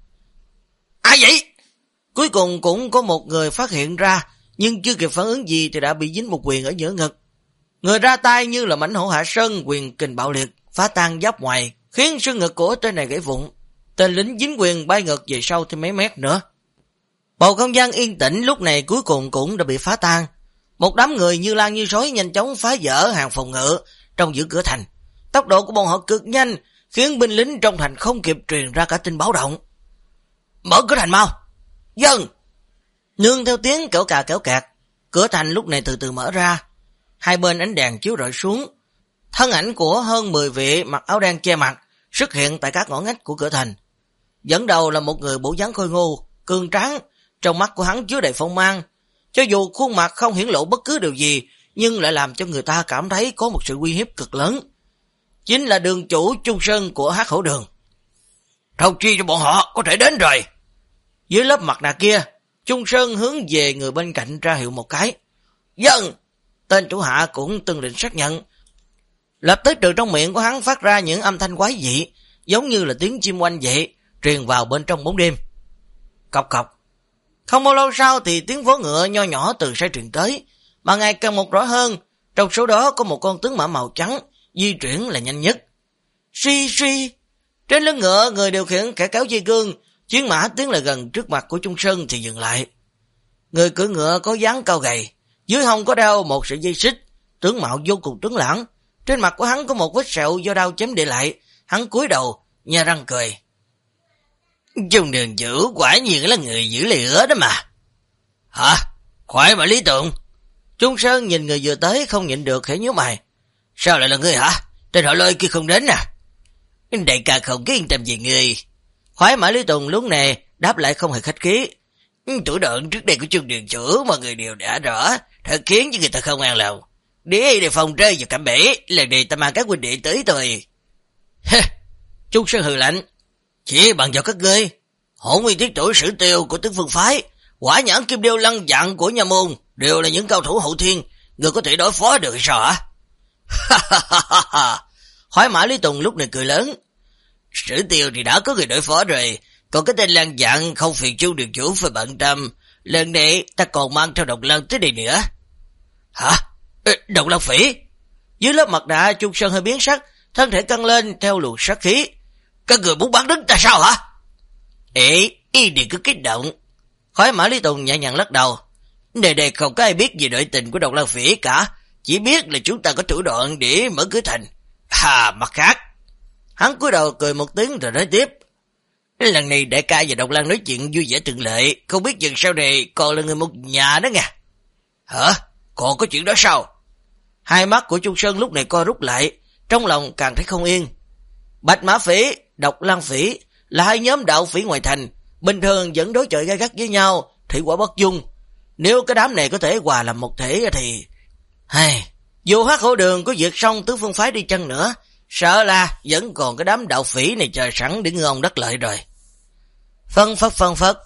Ai vậy? Cuối cùng cũng có một người phát hiện ra, nhưng chưa kịp phản ứng gì thì đã bị dính một quyền ở giữa ngực. Người ra tay như là mãnh hổ hạ sơn, quyền kình bạo liệt, phá tan giáp ngoài, khiến xương ngực của tên này gãy vụn. Tên lính dính quyền bay ngược về sau thêm mấy mét nữa. Bầu không gian yên tĩnh lúc này cuối cùng cũng đã bị phá tan. Một đám người như lan như sói nhanh chóng phá vỡ hàng phòng ngự trong giữa cửa thành. Tốc độ của bọn họ cực nhanh, khiến binh lính trong thành không kịp truyền ra cả tin báo động. Mở cửa thành mau! Dân! Nương theo tiếng kẻo cà kẻo kẹt, cửa thành lúc này từ từ mở ra. Hai bên ánh đèn chiếu rọi xuống. Thân ảnh của hơn 10 vị mặc áo đen che mặt xuất hiện tại các ngõ ngách của cửa thành. Dẫn đầu là một người bộ dáng khôi ngô, cường tráng, trong mắt của hắn chứa đầy phong mang. Cho dù khuôn mặt không hiển lộ bất cứ điều gì, nhưng lại làm cho người ta cảm thấy có một sự uy hiếp cực lớn. Chính là đường chủ Trung Sơn của Hắc Hổ Đường. Thông chi cho bọn họ có thể đến rồi. Dưới lớp mặt nạ kia, Trung Sơn hướng về người bên cạnh ra hiệu một cái. Dân! Tên chủ hạ cũng từng định xác nhận. Lập tức từ trong miệng của hắn phát ra những âm thanh quái dị, giống như là tiếng chim oanh vậy, truyền vào bên trong bóng đêm. Cọc cọc. Không bao lâu sau thì tiếng vó ngựa nho nhỏ từ xa truyền tới, mà ngày càng một rõ hơn, trong số đó có một con tướng mã màu trắng, di chuyển là nhanh nhất. Suy suy, trên lưng ngựa người điều khiển kẻ kéo dây cương, chiến mã tiến lại gần trước mặt của Trung Sơn thì dừng lại. Người cưỡi ngựa có dáng cao gầy, dưới hông có đeo một sợi dây xích, tướng mạo vô cùng tuấn lãng, trên mặt của hắn có một vết sẹo do đao chém để lại, hắn cúi đầu, nhe răng cười. Trung đường chủ quả nhiên là người giữ lời hứa đó mà. Hả? Khoái mà Lý Tượng. Trung Sơn nhìn người vừa tới không nhịn được khẽ nhíu mày. Sao lại là ngươi hả? Tên họ Lôi kia không đến à? Đại ca không có yên tâm về ngươi. Khoái mã Lý Tùng lúc này đáp lại không hề khách khí. Thủ đoạn trước đây của Trung đường chủ mọi người đều đã rõ, thật khiến cho người ta không an lòng. Để phòng rơi vào cạm bẫy, lần này ta mang các huynh đệ tới rồi. Trung Sơn hừ lạnh. Chỉ bằng vào các ngươi, Hổ Nguyên Tiết Tổ Sử Tiêu của Tứ Phương Phái, Quả Nhãn Kim Điêu Lăng Dặn của Nha Môn đều là những cao thủ hậu thiên, người có thể đối phó được hay sao hả? Khoái mã Lý Tùng lúc này cười lớn. Sử Tiêu thì đã có người đối phó rồi, còn cái tên Lăng Dặn không phiền Chu đường chủ phải bận tâm, lần này ta còn mang theo Độc Lăng tới đây nữa. Hả? Độc Lăng Phỉ? Dưới lớp mặt nạ Trung Sơn hơi biến sắc, thân thể căng lên theo luồng sát khí. Các người muốn bắn đứng ta sao hả? Ý đừng cứ kích động. Khoái mã Lý Tùng nhẹ nhàng lắc đầu. Đây không có ai biết về nội tình của Độc Lăng Phỉ cả, chỉ biết là chúng ta có thủ đoạn để mở cửa thành. Mặt khác. Hắn cúi đầu cười một tiếng rồi nói tiếp. Lần này đại ca và Độc Lăng nói chuyện vui vẻ từng lệ, không biết dần sau này còn là người một nhà đó nha. Hả? Còn có chuyện đó sao? Hai mắt của Trung Sơn lúc này co rút lại, trong lòng càng thấy không yên. Bạch Mã Phỉ, Độc Lăng Phỉ là hai nhóm đạo phỉ ngoài thành, bình thường vẫn đối chọi gay gắt với nhau, thủy quả bất dung. Nếu cái đám này có thể hòa làm một thể thì... Dù Hắc Hổ Đường có vượt xong Tứ Phương Phái đi chăng nữa, sợ là vẫn còn cái đám đạo phỉ này chờ sẵn để ngư ông đất lợi rồi. Phân phất,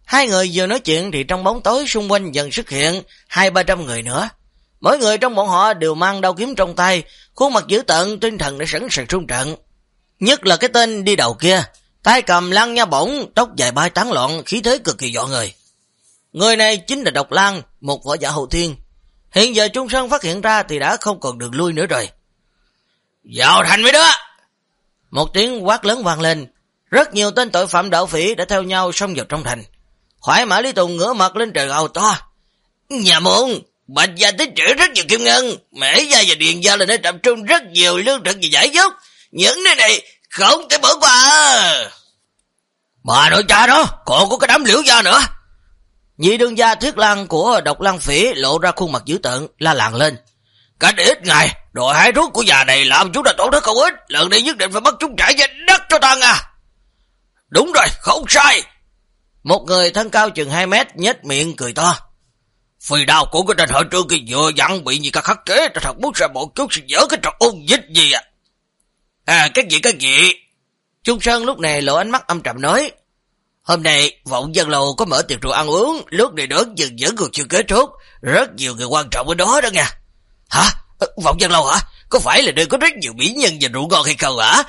Hai người vừa nói chuyện thì trong bóng tối xung quanh dần xuất hiện 200-300 người nữa. Mỗi người trong bọn họ đều mang đao kiếm trong tay, khuôn mặt dữ tợn, tinh thần đã sẵn sàng xung trận. Nhất là cái tên đi đầu kia, tay cầm lăng nha bổng, tóc dài bay tán loạn, khí thế cực kỳ dọa người. Người này chính là Độc Lang, một võ giả hậu thiên. Hiện giờ Trung Sơn phát hiện ra thì đã không còn đường lui nữa rồi. Vào thành mấy đứa! Một tiếng quát lớn vang lên, rất nhiều tên tội phạm đạo phỉ đã theo nhau xông vào trong thành. Khoái Mã Lý Tùng ngửa mặt lên trời gào to. Nhà môn, Bạch gia tích trữ rất nhiều kim ngân, Mễ gia và Điền gia là nơi tập trung rất nhiều lương thực và giải dốc. Những nơi này không thể bỏ qua. Bà nội cha đó, còn có cái đám Liễu gia nữa. Nhị đương gia Thiết Lang của Độc Lang Phỉ lộ ra khuôn mặt dữ tợn, la làng lên. Cách ít ngày, đội hái thuốc của nhà này làm chúng ta tổn thất không ít, lần này nhất định phải bắt chúng trả giá đắt cho ta à. Đúng rồi, không sai. Một người thân cao chừng 2 mét nhếch miệng cười to. Phi đao của cái tên hội trương kia vừa dặn bị gì cả khắc kế, ta thật muốn ra một chút sẽ dỡ cái trò ôn dịch gì à. Cái gì? Trung Sơn lúc này lộ ánh mắt âm trầm nói. Hôm nay, Vọng Dân Lầu có mở tiệc rượu ăn uống, lúc này đó dần vẫn còn chưa kết thúc, rất nhiều người quan trọng ở đó đó nha. Hả? Vọng Dân Lầu hả? Có phải là nơi có rất nhiều mỹ nhân và rượu ngon hay không hả?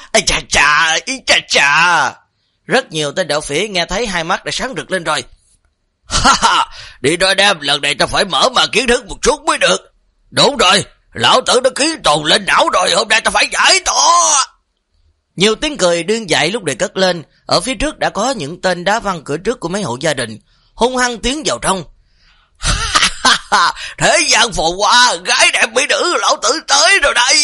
Chà. Rất nhiều tên đạo phỉ nghe thấy hai mắt đã sáng rực lên rồi. Đi đôi đêm, lần này ta phải mở mà kiến thức một chút mới được. Đúng rồi, lão tử đã kiến tồn lên não rồi, hôm nay ta phải giải tỏa. Nhiều tiếng cười điên dại lúc này cất lên, ở phía trước đã có những tên đá văng cửa trước của mấy hộ gia đình, hung hăng tiến vào trong. Thế gian phồn hoa, gái đẹp mỹ nữ, lão tử tới rồi đây.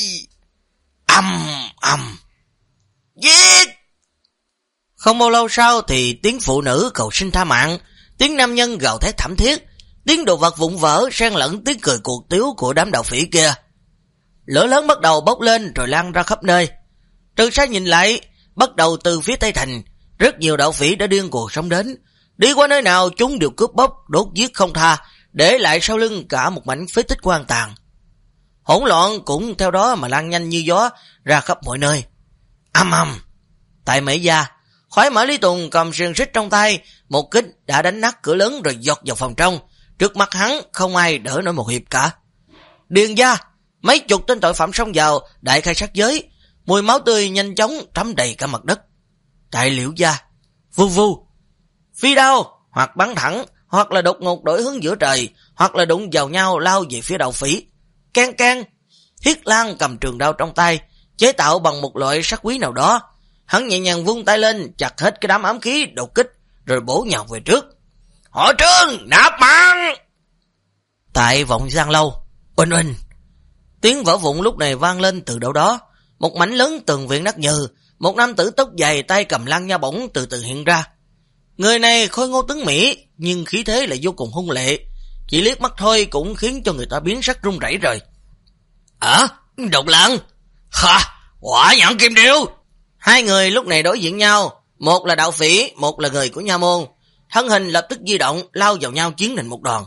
Giết! Không bao lâu sau thì tiếng phụ nữ cầu xin tha mạng, tiếng nam nhân gào thét thảm thiết, tiếng đồ vật vụn vỡ xen lẫn tiếng cười cuột tiếu của đám đạo phỉ kia. Lửa lớn bắt đầu bốc lên rồi lan ra khắp nơi. Từ xa nhìn lại, bắt đầu từ phía Tây Thành, rất nhiều đạo phỉ đã điên cuồng xông đến. Đi qua nơi nào chúng đều cướp bóc, đốt giết không tha, để lại sau lưng cả một mảnh phế tích hoang tàn. Hỗn loạn cũng theo đó mà lan nhanh như gió ra khắp mọi nơi. Tại Mễ gia, Khoái Mã Lý Tùng cầm xiềng xích trong tay, một kích đã đánh nát cửa lớn rồi giọt vào phòng trong. Trước mặt hắn không ai đỡ nổi một hiệp cả. Điền gia, mấy chục tên tội phạm xông vào, đại khai sát giới. Mùi máu tươi nhanh chóng thấm đầy cả mặt đất. Tại Liễu gia, vu phi đao, hoặc bắn thẳng, hoặc là đột ngột đổi hướng giữa trời, hoặc là đụng vào nhau lao về phía đạo phỉ. Can, Thiết Lang cầm trường đao trong tay, chế tạo bằng một loại sắt quý nào đó. Hắn nhẹ nhàng vung tay lên, chặt hết cái đám ám khí đột kích, rồi bổ nhào về trước. Họ Trương, nạp mạng! Tại Vọng Giang Lâu, oanh, tiếng vỡ vụn lúc này vang lên từ đâu đó. Một mảnh lớn tường viện nát nhừ, một nam tử tóc dài tay cầm lăng nha bổng từ từ hiện ra. Người này khôi ngô tuấn mỹ, nhưng khí thế lại vô cùng hung lệ. Chỉ liếc mắt thôi cũng khiến cho người ta biến sắc run rẩy rồi. Độc Lang! Quả nhẫn kim điêu! Hai người lúc này đối diện nhau, một là đạo phỉ, một là người của nha môn. Thân hình lập tức di động, lao vào nhau chiến thành một đoàn.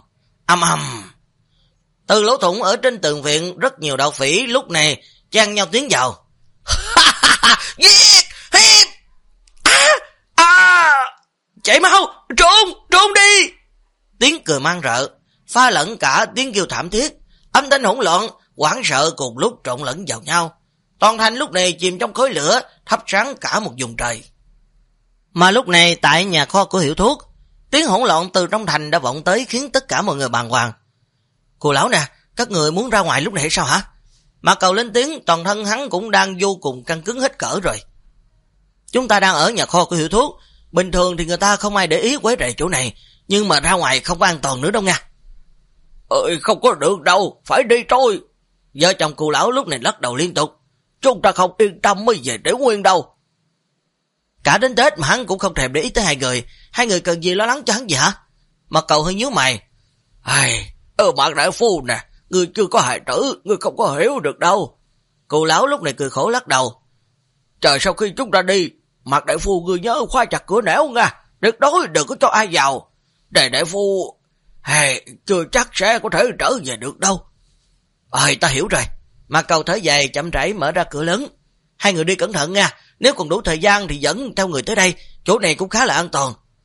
Từ lỗ thủng ở trên tường viện, rất nhiều đạo phỉ lúc này chan nhau tiến vào. Giết! Hiếp! Chạy mau! Trốn đi! Tiếng cười mang rợ, pha lẫn cả tiếng kêu thảm thiết, âm thanh hỗn loạn, hoảng sợ cùng lúc trộn lẫn vào nhau. Toàn thành lúc này chìm trong khói lửa, thắp sáng cả một vùng trời. Mà lúc này tại nhà kho của Hiệu Thuốc, tiếng hỗn loạn từ trong thành đã vọng tới khiến tất cả mọi người bàng hoàng. Cô lão nè, các người muốn ra ngoài lúc này hay sao hả? Mà Cầu lên tiếng, toàn thân hắn cũng đang vô cùng căng cứng hết cỡ rồi. Chúng ta đang ở nhà kho của Hiệu Thuốc, bình thường thì người ta không ai để ý quấy rầy chỗ này, nhưng mà ra ngoài không có an toàn nữa đâu nha. Không có được đâu, phải đi thôi. Vợ chồng cụ lão lúc này lắc đầu liên tục. Chúng ta không yên tâm mới về để nguyên đâu. Cả đến Tết mà hắn cũng không thèm để ý tới hai người cần gì lo lắng cho hắn vậy hả? Mà Cầu hơi nhíu mày. Mạc đại phu nè, ngươi chưa có hài tử, ngươi không có hiểu được đâu. Cụ lão lúc này cười khổ lắc đầu. Trời, sau khi chúng ta đi, Mạc đại phu ngươi nhớ khóa chặt cửa nẻo nha, tuyệt đối đừng có cho ai vào. Để đại phu chưa chắc sẽ có thể trở về được đâu. Ta hiểu rồi. Mạc Cầu thở dài chậm rãi mở ra cửa lớn. Hai người đi cẩn thận nha, nếu còn đủ thời gian thì dẫn theo người tới đây, chỗ này cũng khá là an toàn.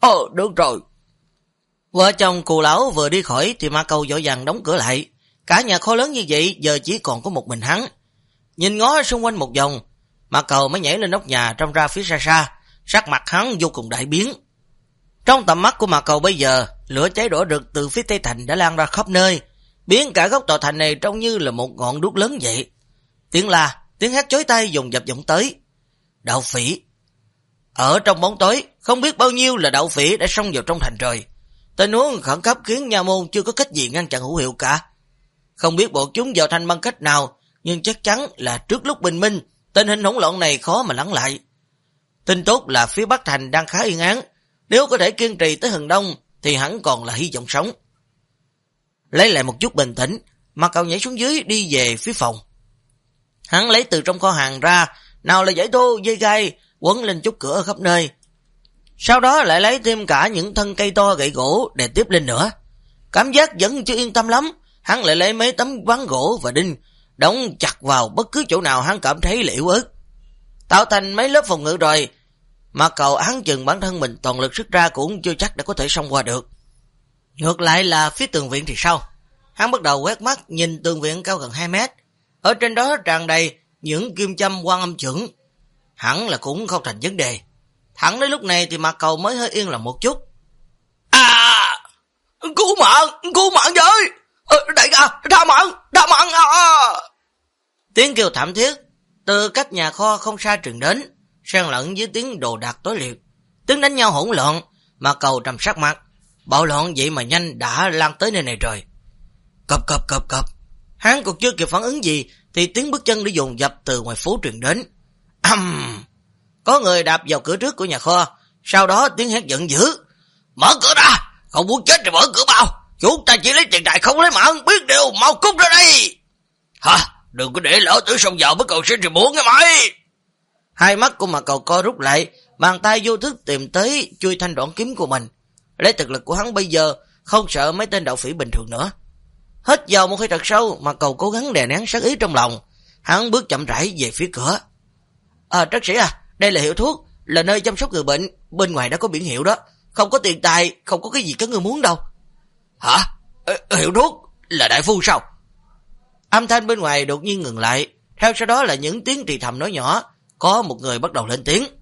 Được rồi. Vợ chồng Cù lão vừa đi khỏi thì Ma Cầu vội vàng đóng cửa lại. Cả nhà kho lớn như vậy giờ chỉ còn có một mình hắn. Nhìn ngó xung quanh một vòng, Ma Cầu mới nhảy lên nóc nhà trông ra phía xa xa, sắc mặt hắn vô cùng đại biến. Trong tầm mắt của Ma Cầu bây giờ, lửa cháy đỏ rực từ phía tây thành đã lan ra khắp nơi, biến cả góc tòa thành này trông như là một ngọn đuốc lớn vậy. Tiếng la, tiếng hát chói tai dồn dập vọng tới. Đạo phỉ. Ở trong bóng tối, không biết bao nhiêu là đạo phỉ đã xông vào trong thành rồi. Tình huống khẩn cấp khiến nha môn chưa có cách gì ngăn chặn hữu hiệu cả. Không biết bọn chúng vào thành bằng cách nào, nhưng chắc chắn là trước lúc bình minh, tình hình hỗn loạn này khó mà lắng lại. Tin tốt là phía Bắc thành đang khá yên ắng, nếu có thể kiên trì tới hừng đông thì hẳn còn là hy vọng sống. Lấy lại một chút bình tĩnh, Ma Cầu nhảy xuống dưới đi về phía phòng. Hắn lấy từ trong kho hàng ra, nào là giải thô, dây gai, quấn lên chút cửa ở khắp nơi. Sau đó lại lấy thêm cả những thân cây to gậy gỗ để tiếp lên nữa. Cảm giác vẫn chưa yên tâm lắm, hắn lại lấy mấy tấm ván gỗ và đinh, đóng chặt vào bất cứ chỗ nào hắn cảm thấy là yếu ớt. Tạo thành mấy lớp phòng ngự rồi, Ma Cầu hắn chừng bản thân mình toàn lực sức ra cũng chưa chắc đã có thể xông qua được. Ngược lại là phía tường viện thì sao? Hắn bắt đầu quét mắt nhìn tường viện cao gần 2 mét. Ở trên đó tràn đầy những kim châm Quan Âm chưởng. Hẳn là cũng không thành vấn đề. Thẳng đến lúc này thì Ma Cầu mới hơi yên lòng một chút. Cứu mạng với! Đại ca, tha mạng Tiếng kêu thảm thiết từ cách nhà kho không xa truyền đến, xen lẫn với tiếng đồ đạc tối liệt, tiếng đánh nhau hỗn loạn. Ma Cầu trầm sắc mặt, bạo loạn vậy mà nhanh đã lan tới nơi này rồi. Cập. Hắn còn chưa kịp phản ứng gì thì tiếng bước chân đã dồn dập từ ngoài phố truyền đến. Có người đạp vào cửa trước của nhà kho, sau đó tiếng hét giận dữ. Mở cửa ra, không muốn chết thì mở cửa vào. Chúng ta chỉ lấy tiền tài không lấy mạng, biết điều, mau cút ra đây. Đừng có để lỡ tử xông vào mới cầu xin thì muốn nghe mày. Hai mắt của Ma Cầu co rút lại, bàn tay vô thức tìm tới chui thanh đoạn kiếm của mình. Lấy thực lực của hắn bây giờ, không sợ mấy tên đạo phỉ bình thường nữa. Hít vào một hơi thật sâu, Ma Cầu cố gắng đè nén sát ý trong lòng. Hắn bước chậm rãi về phía cửa. Trắc sĩ đây là hiệu thuốc, là nơi chăm sóc người bệnh, bên ngoài đã có biển hiệu đó. Không có tiền tài, không có cái gì các ngươi muốn đâu. Hiệu thuốc là đại phu sao? Âm thanh bên ngoài đột nhiên ngừng lại, theo sau đó là những tiếng thì thầm nói nhỏ. Có một người bắt đầu lên tiếng.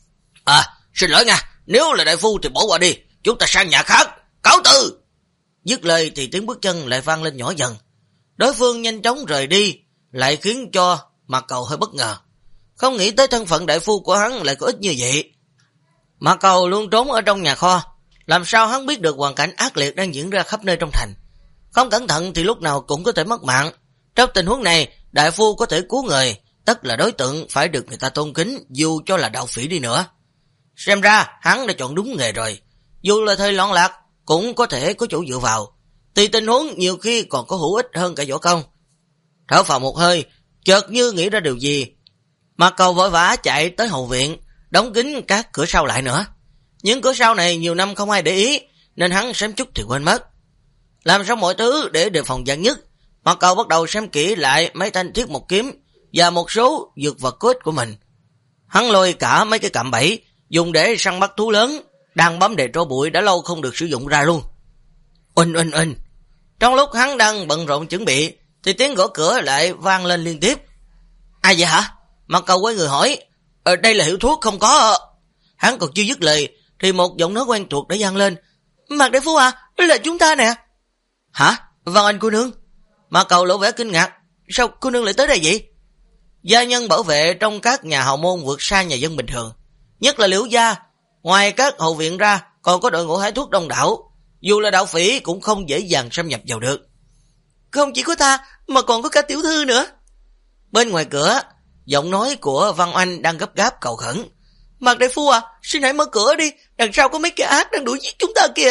Xin lỗi nha, nếu là đại phu thì bỏ qua đi, chúng ta sang nhà khác, cáo từ. Dứt lời thì tiếng bước chân lại vang lên nhỏ dần. Đối phương nhanh chóng rời đi, lại khiến cho Ma Cầu hơi bất ngờ. Không nghĩ tới thân phận đại phu của hắn lại có ít như vậy. Ma Cầu luôn trốn ở trong nhà kho, làm sao hắn biết được hoàn cảnh ác liệt đang diễn ra khắp nơi trong thành. Không cẩn thận thì lúc nào cũng có thể mất mạng. Trong tình huống này, đại phu có thể cứu người, tất là đối tượng phải được người ta tôn kính, dù cho là đạo phỉ đi nữa. Xem ra hắn đã chọn đúng nghề rồi, dù là thời loạn lạc cũng có thể có chỗ dựa vào, thì tình huống nhiều khi còn có hữu ích hơn cả võ công. Thở phào một hơi, chợt như nghĩ ra điều gì, Ma Cầu vội vã chạy tới hậu viện, đóng kín các cửa sau lại nữa. Những cửa sau này nhiều năm không ai để ý, nên hắn sớm chút thì quên mất. Làm xong mọi thứ để đề phòng vạn nhất, Ma Cầu bắt đầu xem kỹ lại mấy thanh thiết một kiếm và một số dược vật có ích của mình. Hắn lôi cả mấy cái cạm bẫy dùng để săn bắt thú lớn đang bám đầy tro bụi đã lâu không được sử dụng ra luôn. Uỳnh. Trong lúc hắn đang bận rộn chuẩn bị thì tiếng gõ cửa lại vang lên liên tiếp. Ai vậy hả? Ma Cầu quay người hỏi. Đây là hiệu thuốc không có. Hắn còn chưa dứt lời thì một giọng nói quen thuộc đã vang lên. Mạc đại phu là chúng ta nè. Hả? Văn Anh cô nương? Ma Cầu lộ vẻ kinh ngạc. Sao cô nương lại tới đây vậy? Gia nhân bảo vệ trong các nhà hào môn vượt xa nhà dân bình thường, nhất là Liễu gia. Ngoài các hậu viện ra còn có đội ngũ hái thuốc đông đảo, dù là đạo phỉ cũng không dễ dàng xâm nhập vào được. Không chỉ có ta mà còn có cả tiểu thư nữa. Bên ngoài cửa, giọng nói của Văn Anh đang gấp gáp cầu khẩn. Mạc đại phu xin hãy mở cửa đi, đằng sau có mấy kẻ ác đang đuổi giết chúng ta kìa.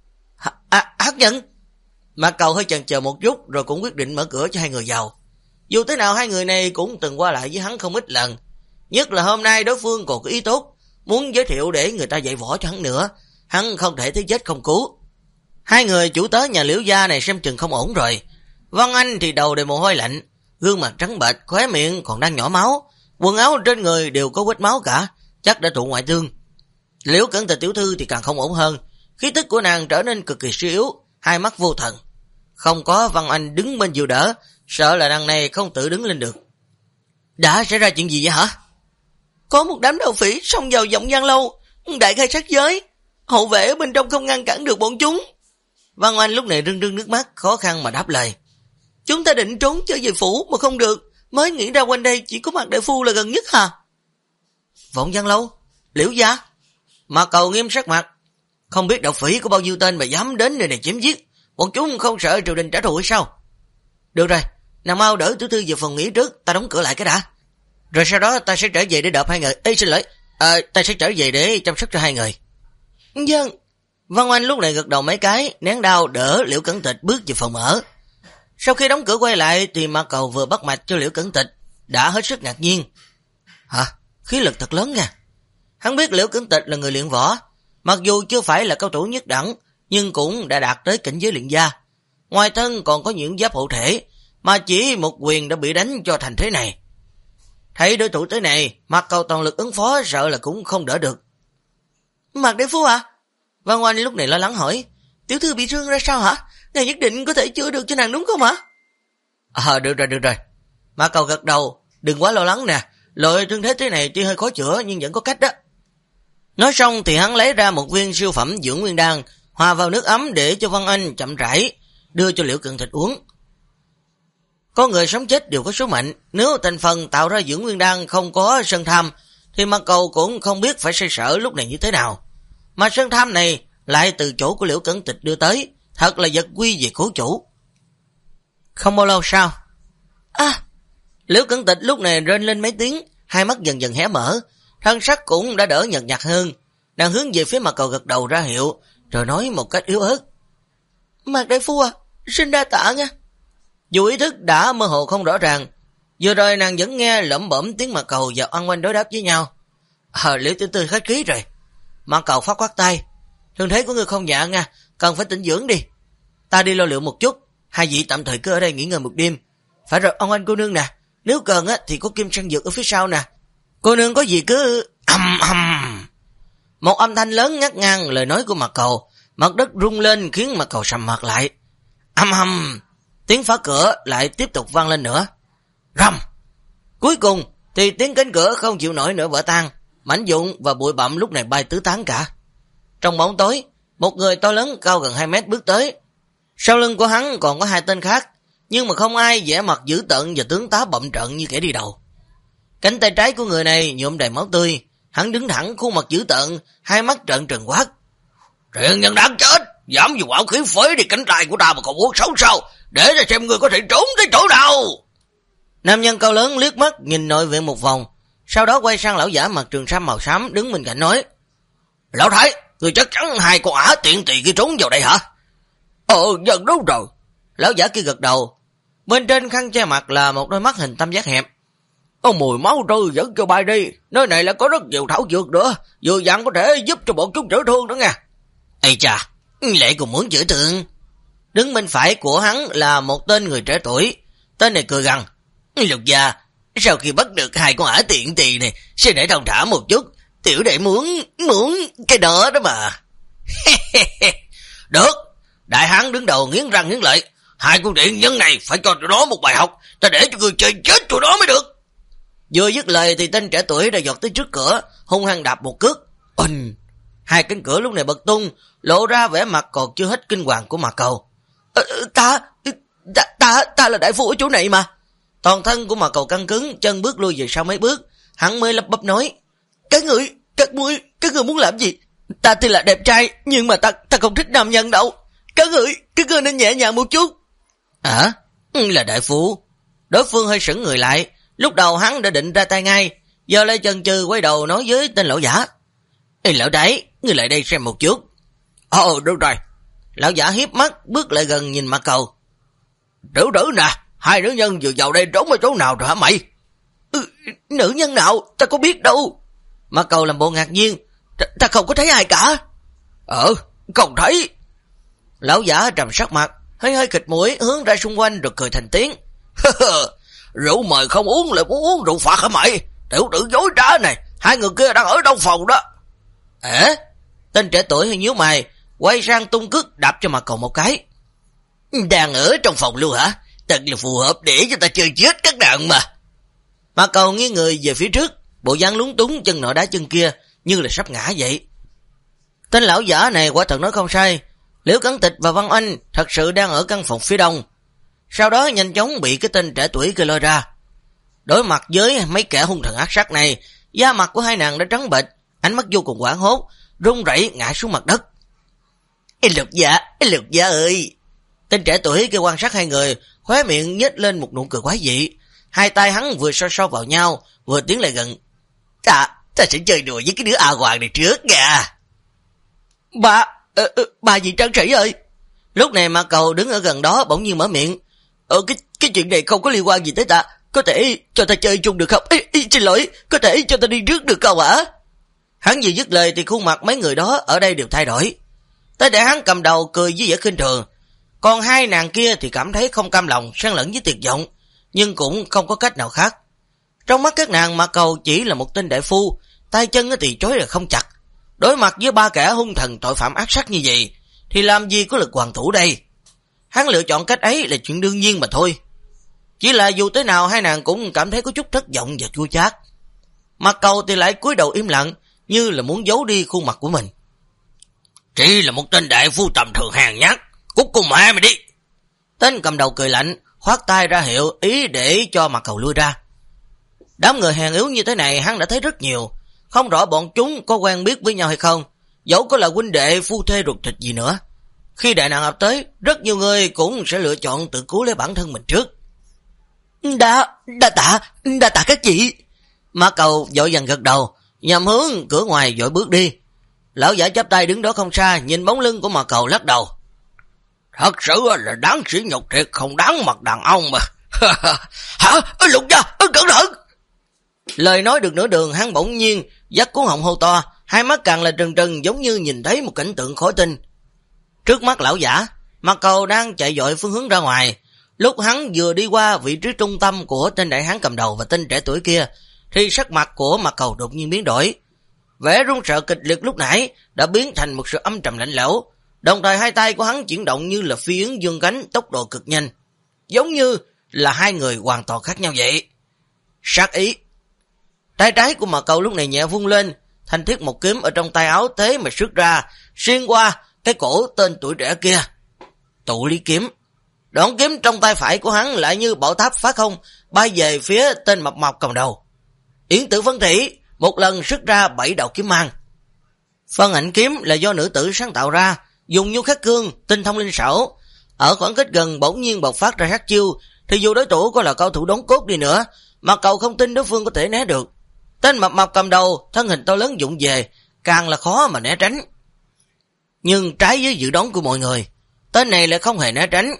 Ác nhân? Mạc Cầu hơi chần chờ một chút rồi cũng quyết định mở cửa cho hai người vào. Dù thế nào hai người này cũng từng qua lại với hắn không ít lần, nhất là hôm nay đối phương còn có ý tốt, muốn giới thiệu để người ta dạy võ cho hắn nữa, hắn không thể thấy chết không cứu. Hai người chủ tớ nhà Liễu gia này xem chừng không ổn rồi. Văn Anh thì đầu đầy mồ hôi lạnh, gương mặt trắng bệch, khóe miệng còn đang nhỏ máu, quần áo trên người đều có vết máu cả, chắc đã thụ ngoại thương. Liễu Cẩn Tịch tiểu thư thì càng không ổn hơn, khí tức của nàng trở nên cực kỳ suy yếu, hai mắt vô thần. Không có Văn Anh đứng bên dìu đỡ, sợ là đằng này không tự đứng lên được. Đã xảy ra chuyện gì vậy hả? Có một đám đạo phỉ xông vào Vọng Giang Lâu, đại khai sát giới, hậu vệ ở bên trong không ngăn cản được bọn chúng. Văn Anh lúc này rưng rưng nước mắt, khó khăn mà đáp lời. Chúng ta định trốn trở về phủ mà không được, mới nghĩ ra quanh đây chỉ có Mạc đại phu là gần nhất hả? Vọng Giang Lâu? Liễu gia? Mạc Cầu nghiêm sắc mặt. Không biết đạo phỉ có bao nhiêu tên mà dám đến nơi này chém giết, bọn chúng không sợ triều đình trả thù hay sao? Được rồi, nào mau đỡ tiểu thư về phòng nghỉ trước, ta đóng cửa lại cái đã. Rồi sau đó ta sẽ trở về để đợp hai người. Ê, xin lỗi, ta sẽ trở về để chăm sóc cho hai người. Vâng. Văn Anh lúc này gật đầu mấy cái, nén đau đỡ Liễu Cẩn Tịch bước về phòng ở. Sau khi đóng cửa quay lại thì Mạc Cầu vừa bắt mạch cho Liễu Cẩn Tịch, đã hết sức ngạc nhiên. Hả? Khí lực thật lớn nha. Hắn biết Liễu Cẩn Tịch là người luyện võ, mặc dù chưa phải là cao thủ nhất đẳng, nhưng cũng đã đạt tới cảnh giới luyện gia. Ngoài thân còn có những giáp hộ thể, mà chỉ một quyền đã bị đánh cho thành thế này. Thấy đối thủ tới này, Mạc Cầu toàn lực ứng phó sợ là cũng không đỡ được. Mạc đại phu à? Văn Oanh lúc này lo lắng hỏi, tiểu thư bị thương ra sao hả? Ngài nhất định có thể chữa được cho nàng đúng không hả? Được rồi. Mạc Cầu gật đầu, đừng quá lo lắng nè, loại thương thế thế này tuy hơi khó chữa nhưng vẫn có cách đó. Nói xong thì hắn lấy ra một viên siêu phẩm dưỡng nguyên đan, hòa vào nước ấm để cho Văn Anh chậm rãi đưa cho Liễu Cẩn Tịch uống. Có người sống chết đều có số mệnh, nếu thành phần tạo ra dưỡng nguyên đan không có Sơn Tham thì Mạc Cầu cũng không biết phải xoay sở lúc này như thế nào. Mà Sơn Tham này lại từ chỗ của Liễu Cẩn Tịch đưa tới, thật là vật quy về cố chủ. Không bao lâu sau, Liễu Cẩn Tịch lúc này rên lên mấy tiếng, hai mắt dần dần hé mở, thân sắc cũng đã đỡ nhợt nhạt hơn. Nàng hướng về phía Mạc Cầu gật đầu ra hiệu, rồi nói một cách yếu ớt, Mạc đại phu à, xin đa tạ nha. Dù ý thức đã mơ hồ không rõ ràng, vừa rồi nàng vẫn nghe lẩm bẩm tiếng Mạc Cầu và Oan Oanh đối đáp với nhau. Liễu tiểu thư khách khí rồi. Mạc Cầu phát quát tay, thương thế của ngươi không nhẹ nha, cần phải tĩnh dưỡng đi. Ta đi lo liệu một chút, hai vị tạm thời cứ ở đây nghỉ ngơi một đêm. Phải rồi Oan Oanh cô nương nè, nếu cần á thì có kim sang dược ở phía sau nè. Cô nương có gì cứ Một âm thanh lớn ngắt ngang lời nói của Mạc Cầu, mặt đất rung lên khiến Mạc Cầu sầm mặt lại. Tiếng phá cửa lại tiếp tục vang lên nữa. Rầm. Cuối cùng thì tiếng cánh cửa không chịu nổi nữa vỡ tan, mảnh vụn và bụi bặm lúc này bay tứ tán cả. Trong bóng tối, một người to lớn cao gần 2 mét bước tới. Sau lưng của hắn còn có 2 tên khác, nhưng mà không ai vẻ mặt dữ tợn và tướng tá bậm trận như kẻ đi đầu. Cánh tay trái của người này nhuộm đầy máu tươi, hắn đứng thẳng, khuôn mặt dữ tợn, hai mắt trợn trừng quát. Thiện nhân đáng chết, dám dùng ảo khí phế đi cánh tay của ta mà còn muốn sống sao? Để cho xem người có thể trốn tới chỗ nào. Nam nhân cao lớn liếc mắt nhìn nội viện một vòng, sau đó quay sang lão giả mặc trường sam màu xám đứng bên cạnh nói, Lão Thái, người chắc chắn 2 con ả tiện tỳ kia trốn vào đây hả? Dân đúng rồi. Lão giả kia gật đầu. Bên trên khăn che mặt là một đôi mắt hình tam giác hẹp. Mùi máu tươi dẫn cho bay đi, nơi này lại có rất nhiều thảo dược nữa, vừa dặn có thể giúp cho bọn chúng chữa thương đó nha. Ây chà, lại còn muốn chữa thương. Đứng bên phải của hắn là một tên người trẻ tuổi, tên này cười gằn. Lục gia, sau khi bắt được 2 con ả tiện tỳ này, sẽ để thông thả một chút, tiểu đệ muốn cái đó đó mà. Được, đại hán đứng đầu nghiến răng nghiến lợi, 2 con tiện nhân này phải cho tụi nó một bài học, ta để cho người chơi chết tụi nó mới được. Vừa dứt lời thì tên trẻ tuổi đã giọt tới trước cửa, hung hăng đạp một cước. 2 cánh cửa lúc này bật tung, lộ ra vẻ mặt còn chưa hết kinh hoàng của Mạc Cầu. Ta là đại phu ở chỗ này mà. Toàn thân của Mạc Cầu căng cứng, chân bước lui về sau mấy bước, hắn mới lắp bắp nói, các người muốn làm gì? Ta thì là đẹp trai, nhưng mà ta không thích nam nhân đâu. Các người nên nhẹ nhàng một chút. Là đại phu. Đối phương hơi sững người lại, lúc đầu hắn đã định ra tay ngay, giờ lại chần chừ quay đầu nói với tên lão giả, lão đại, ngươi lại đây xem một chút. Đúng rồi. Lão giả hiếp mắt bước lại gần nhìn Mạc Cầu. Tiểu tử nè, 2 nữ nhân vừa vào đây trốn ở chỗ nào rồi hả mày? Nữ nhân nào, ta có biết đâu. Mạc Cầu làm bộ ngạc nhiên, ta không có thấy ai cả. Không thấy. Lão giả trầm sắc mặt, hơi khịt mũi hướng ra xung quanh rồi cười thành tiếng. Rượu mời không uống lại muốn uống rượu phạt hả mày? Tiểu tử dối trá này, 2 người kia đang ở trong phòng đó. Tên trẻ tuổi hơi nhíu mày, quay sang tung cước đạp cho Mạc Cầu một cái. Đang ở trong phòng luôn hả? Thật là phù hợp để cho ta chơi chết các bạn mà. Mạc Cầu nghiêng người về phía trước, bộ dáng lúng túng chân nọ đá chân kia, như là sắp ngã vậy. Tên lão giả này quả thật nói không sai, Liễu Cẩn Tịch và Văn Anh thật sự đang ở căn phòng phía đông. Sau đó nhanh chóng bị cái tên trẻ tuổi kia lôi ra. Đối mặt với mấy kẻ hung thần ác sát này, da mặt của hai nàng đã trắng bệch, ánh mắt vô cùng hoảng hốt, run rẩy ngã xuống mặt đất. Lục gia ơi! Tên trẻ tuổi kia quan sát hai người, khóe miệng nhếch lên một nụ cười quái dị. Hai tay hắn vừa so vào nhau, vừa tiến lại gần. Ta sẽ chơi đùa với cái đứa A Hoàng này trước nha. Bà gì Trang Sĩ ơi! Lúc này Mạc Cầu đứng ở gần đó bỗng nhiên mở miệng. Cái chuyện này không có liên quan gì tới ta. Có thể cho ta chơi chung được không? Xin lỗi, có thể cho ta đi trước được không ạ? Hắn vừa dứt lời thì khuôn mặt mấy người đó ở đây đều thay đổi. Tới để hắn cầm đầu cười với vẻ khinh thường. Còn hai nàng kia thì cảm thấy không cam lòng, xen lẫn với tuyệt vọng, nhưng cũng không có cách nào khác. Trong mắt các nàng, Mạc Cầu chỉ là một tên đại phu, tay chân thì trói là không chặt. Đối mặt với ba kẻ hung thần tội phạm ác sát như vậy, thì làm gì có lực hoàn thủ đây? Hắn lựa chọn cách ấy là chuyện đương nhiên mà thôi. Chỉ là dù thế nào hai nàng cũng cảm thấy có chút thất vọng và chua chát. Mạc Cầu thì lại cúi đầu im lặng, như là muốn giấu đi khuôn mặt của mình. Chỉ là một tên đại phu tầm thường hèn nhát, cút con mẹ mày đi. Tên cầm đầu cười lạnh, khoát tay ra hiệu ý để cho Mạc Cầu lui ra. Đám người hèn yếu như thế này hắn đã thấy rất nhiều, không rõ bọn chúng có quen biết với nhau hay không, dẫu có là huynh đệ phu thê ruột thịt gì nữa. Khi đại nạn ập tới, rất nhiều người cũng sẽ lựa chọn tự cứu lấy bản thân mình trước. Đa tạ các chị. Mạc Cầu vội vàng gật đầu, nhằm hướng cửa ngoài vội bước đi. Lão giả chắp tay đứng đó không xa, nhìn bóng lưng của Mạc Cầu lắc đầu. Thật sự là đáng sỉ nhục thiệt, không đáng mặt đàn ông mà. Hả? Lục gia, cẩn thận! Lời nói được nửa đường, hắn bỗng nhiên dắt cuốn họng hô to, hai mắt càng là trừng trừng giống như nhìn thấy một cảnh tượng khó tin. Trước mắt lão giả, Mạc Cầu đang chạy vội phương hướng ra ngoài. Lúc hắn vừa đi qua vị trí trung tâm của tên đại hán cầm đầu và tên trẻ tuổi kia, thì sắc mặt của Mạc Cầu đột nhiên biến đổi. Vẻ run sợ kịch liệt lúc nãy đã biến thành một sự âm trầm lạnh lẽo, đồng thời hai tay của hắn chuyển động như là phi yến dương cánh, tốc độ cực nhanh, giống như là hai người hoàn toàn khác nhau vậy. Sát ý. Tay trái của Mạc Cầu lúc này nhẹ vung lên, thanh thiết một kiếm ở trong tay áo thế mà xuất ra, xuyên qua cái cổ tên tuổi trẻ kia. Tụ lý kiếm. Đoạn kiếm trong tay phải của hắn lại như bão tháp phá không, bay về phía tên mập mọc cầm đầu. Yến Tử Phân Thủy một lần xuất ra 7 đạo kiếm mang. Phân ảnh kiếm là do nữ tử sáng tạo ra, dùng nhu khắc cương, tinh thông linh xảo. Ở khoảng cách gần bỗng nhiên bộc phát ra sát chiêu, thì dù đối thủ có là cao thủ đóng cốt đi nữa, Mạc Cầu không tin đối phương có thể né được. Tên mập mập cầm đầu, thân hình to lớn vụng về, càng là khó mà né tránh. Nhưng trái với dự đoán của mọi người, tên này lại không hề né tránh.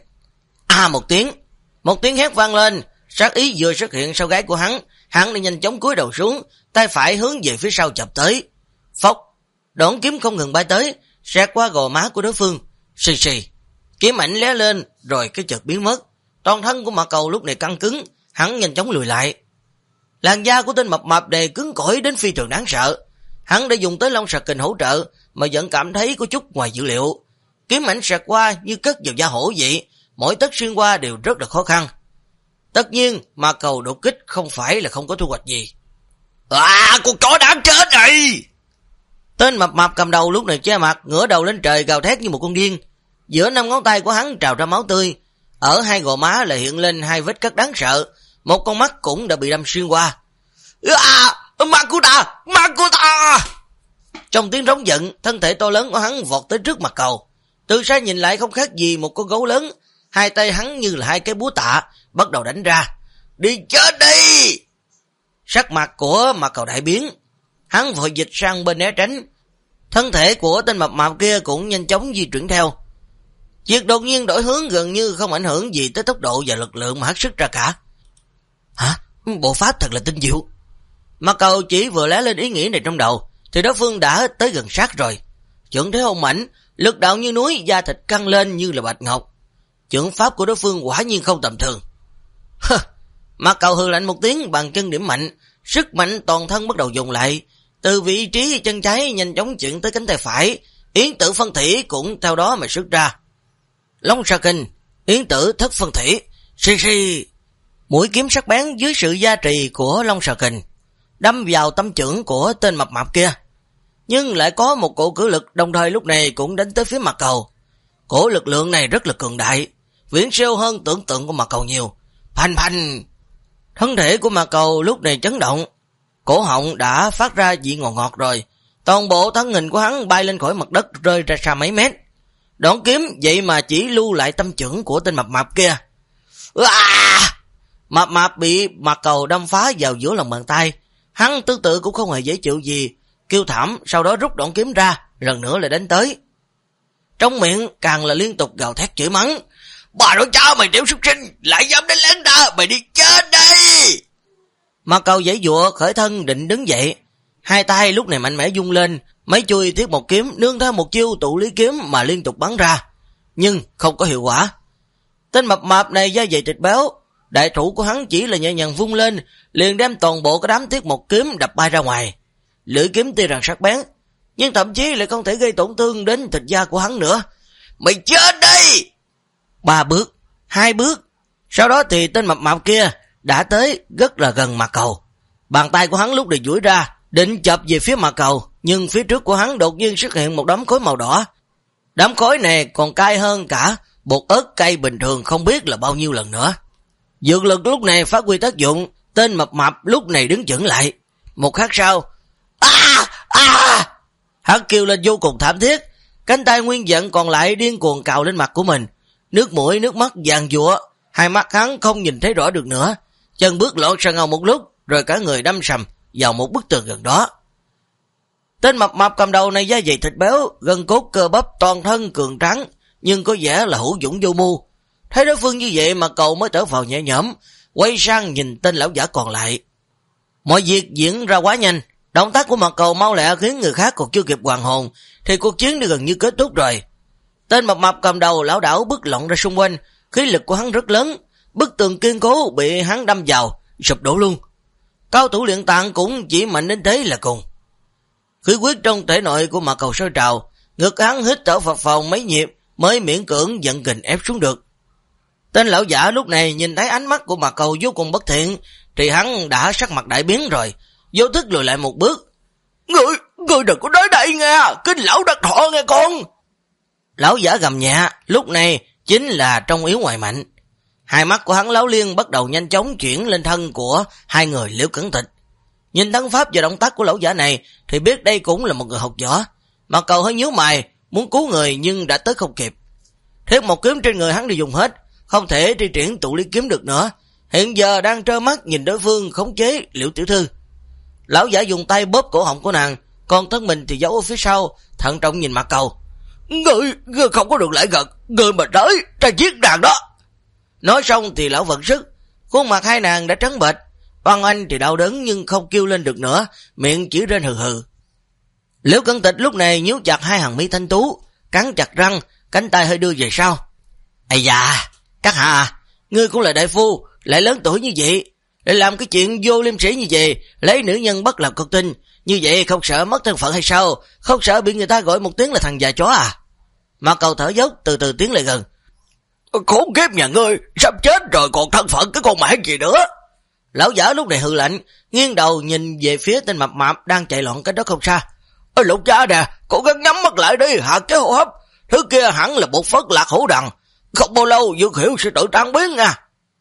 Một tiếng hét vang lên, sát ý vừa xuất hiện sau gáy của hắn đã nhanh chóng cúi đầu xuống, tay phải hướng về phía sau chập tới. Phốc, đoạn kiếm không ngừng bay tới, xẹt qua gò má của đối phương. Xì xì, kiếm ảnh lóe lên rồi cái chợt biến mất. Toàn thân của Mạc Cầu lúc này căng cứng, hắn nhanh chóng lùi lại. Làn da của tên mập mạp này cứng cỏi đến phi thường đáng sợ. Hắn đã dùng tới Long Sạc Kình hỗ trợ mà vẫn cảm thấy có chút ngoài dự liệu. Kiếm ảnh xẹt qua như cất vào da hổ vậy, mỗi tấc xuyên qua đều rất là khó khăn. Tất nhiên, Mạc Cầu đột kích không phải là không có thu hoạch gì. Con chó đáng chết này! Tên mập mạp cầm đầu lúc này che mặt, ngửa đầu lên trời gào thét như một con điên. Giữa 5 ngón tay của hắn trào ra máu tươi, ở hai gò má lại hiện lên 2 vết cắt đáng sợ, một con mắt cũng đã bị đâm xuyên qua. Mắt của ta! Trong tiếng rống giận, thân thể to lớn của hắn vọt tới trước Mạc Cầu. Từ xa nhìn lại không khác gì một con gấu lớn, hai tay hắn như là 2 cái búa tạ, bắt đầu đánh ra. Đi chết đi! Sắc mặt của Mạc Cầu đại biến, hắn vội dịch sang bên né tránh. Thân thể của tên mập mạp kia cũng nhanh chóng di chuyển theo. Việc đột nhiên đổi hướng gần như không ảnh hưởng gì tới tốc độ và lực lượng mà hắn xuất ra cả. Bộ pháp thật là tinh diệu. Mạc Cầu chỉ vừa lóe lên ý nghĩ này trong đầu, thì đối phương đã tới gần sát rồi. Chưởng thế hung mãnh, lực đạo như núi, da thịt căng lên như là bạch ngọc. Chưởng pháp của đối phương quả nhiên không tầm thường. Mạc Cầu hừ lạnh một tiếng, bàn chân điểm mạnh, sức mạnh toàn thân bắt đầu dùng lại, Từ vị trí chân trái nhanh chóng chuyển tới cánh tay phải, Yến Tử phân thủy cũng theo đó mà xuất ra. Long xà kinh, Yến Tử thất phân thủy, xì. Mũi kiếm sắc bén dưới sự gia trì của Long xà kình đâm vào tâm chưởng của tên mập mạp kia, nhưng lại có một cổ cử lực đồng thời lúc này cũng đánh tới phía mặt cầu. Cổ lực lượng này rất là cường đại, viễn siêu hơn tưởng tượng của mặt cầu nhiều. Phanh phanh, thân thể của mặt cầu lúc này chấn động, cổ họng đã phát ra vị ngọt ngọt rồi, toàn bộ thân hình của hắn bay lên khỏi mặt đất rơi ra xa mấy mét. Đoạn kiếm vậy mà chỉ lưu lại tâm chưởng của tên mập mạp kia. Mập mạp bị mặt cầu đâm phá vào giữa lòng bàn tay, hắn tương tự cũng không hề dễ chịu gì, kêu thảm, sau đó rút đoạn kiếm ra, lần nữa lại đánh tới. Trong miệng càng là liên tục gào thét chửi mắng. Bà nói cháu mày tiểu súc sinh, lại dám đánh lén ta, mày đi chết đi. Mặt cầu giãy giụa khởi thân định đứng dậy, hai tay lúc này mạnh mẽ vung lên, mấy chui thiết một kiếm nương theo một chiêu tụ lý kiếm mà liên tục bắn ra, nhưng không có hiệu quả. Tên mập mạp này da dày thịt béo, đại thủ của hắn chỉ là nhẹ nhàng vung lên, liền đem toàn bộ cái đám thiết một kiếm đập bay ra ngoài. Lưỡi kiếm tuy rằng sắc bén, nhưng thậm chí lại không thể gây tổn thương đến thịt da của hắn nữa. Mày chết đi! 3 bước, 2 bước, sau đó thì tên mập mạp kia đã tới rất là gần mặt cầu. Bàn tay của hắn lúc này duỗi ra, định chộp về phía mặt cầu, nhưng phía trước của hắn đột nhiên xuất hiện một đám khối màu đỏ. Đám khối này còn cay hơn cả bột ớt cay bình thường không biết là bao nhiêu lần nữa. Dược lực lúc này phát huy tác dụng, tên mập mạp lúc này đứng chững lại. Một khắc sau, hắn kêu lên vô cùng thảm thiết, cánh tay nguyên vẹn còn lại điên cuồng cào lên mặt của mình, nước mũi nước mắt vàng giụa, hai mắt hắn không nhìn thấy rõ được nữa, chân bước lọt sang ngầu một lúc, rồi cả người đâm sầm vào một bức tường gần đó. Tên mập mạp cầm đầu này da dày thịt béo, gân cốt cơ bắp toàn thân cường tráng, nhưng có vẻ là hữu dũng vô mưu. Thấy đối phương như vậy mà cậu mới thở phào nhẹ nhõm, quay sang nhìn tên lão giả còn lại. Mọi việc diễn ra quá nhanh, động tác của mặt cầu mau lẹ khiến người khác còn chưa kịp hoàn hồn thì cuộc chiến đã gần như kết thúc rồi. Tên mập mạp cầm đầu lão đảo bước lộn ra xung quanh, khí lực của hắn rất lớn, bức tường kiên cố bị hắn đâm vào, sụp đổ luôn. Cao thủ luyện tạng cũng chỉ mạnh đến thế là cùng. Khí huyết trong thể nội của mặt cầu sôi trào, ngực hắn hít thở phập phồng mấy nhịp mới miễn cưỡng giận kình ép xuống được. Tên lão giả lúc này nhìn thấy ánh mắt của mặt cầu vô cùng bất thiện thì hắn đã sắc mặt đại biến rồi, vô thức lùi lại một bước. Ngươi đừng có tới đây nghe, kinh lão đắc thọ nghe con. Lão giả gầm nhẹ, lúc này chính là trong yếu ngoài mạnh. Hai mắt của hắn láo liên bắt đầu nhanh chóng chuyển lên thân của hai người Liễu Cẩn Tịch. Nhìn thân pháp và động tác của lão giả này thì biết đây cũng là một người học võ. Mặt cầu hơi nhíu mày, muốn cứu người nhưng đã tới không kịp. Thiết một kiếm trên người hắn đi dùng hết, không thể thi triển tụ lý kiếm được nữa. Hiện giờ đang trơ mắt nhìn đối phương khống chế Liễu tiểu thư. Lão giả dùng tay bóp cổ họng của nàng, còn thân mình thì giấu ở phía sau, thận trọng nhìn mặt cầu. Ngươi không có được lại gần, ngươi mà tới, ta giết nàng đó. Nói xong thì lão vận sức, khuôn mặt hai nàng đã trắng bệch. Văn Anh thì đau đớn nhưng không kêu lên được nữa, miệng chỉ rên hừ hừ. Liễu Cẩn Tịch lúc này nhíu chặt hai hàng mi thanh tú, cắn chặt răng, cánh tay hơi đưa về sau. Ây da, các hạ, ngươi cũng là đại phu, lại lớn tuổi như vậy, để làm cái chuyện vô liêm sỉ như vậy, lấy nữ nhân bất làm con tin, như vậy không sợ mất thân phận hay sao? Không sợ bị người ta gọi một tiếng là thằng già chó à? Mặt cầu thở dốc từ từ tiến lại gần. Khốn kiếp nhà ngươi, sắp chết rồi còn thân phận cái con mẹ gì nữa? Lão giả lúc này hừ lạnh, nghiêng đầu nhìn về phía tên mập mạp đang chạy loạn cách đó không xa. Lục cha nè, cố gắng nhắm mắt lại đi, hạ cái hô hấp. Thứ kia hẳn là bột phất lạc hổ đằng. Không bao lâu Dược Hiểu sẽ tự tan biến nha.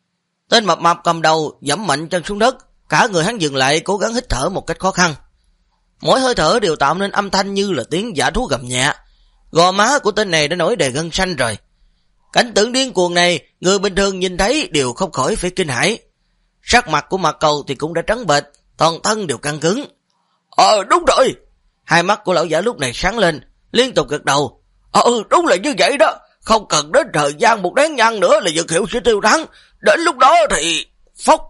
Tên mập mạp cầm đầu giẫm mạnh chân xuống đất, cả người hắn dừng lại cố gắng hít thở một cách khó khăn. Mỗi hơi thở đều tạo nên âm thanh như là tiếng dã thú gầm nhẹ. Gò má của tên này đã nổi đầy gân xanh rồi. Cảnh tượng điên cuồng này, người bình thường nhìn thấy đều không khỏi phải kinh hãi. Sắc mặt của mặt cầu thì cũng đã trắng bệch, toàn thân đều căng cứng. Đúng rồi. Hai mắt của lão giả lúc này sáng lên, liên tục gật đầu. Đúng là như vậy đó. Không cần đến thời gian một nén nhang nữa là Dược Hiểu sẽ tiêu thắng. Đến lúc đó thì... Phốc.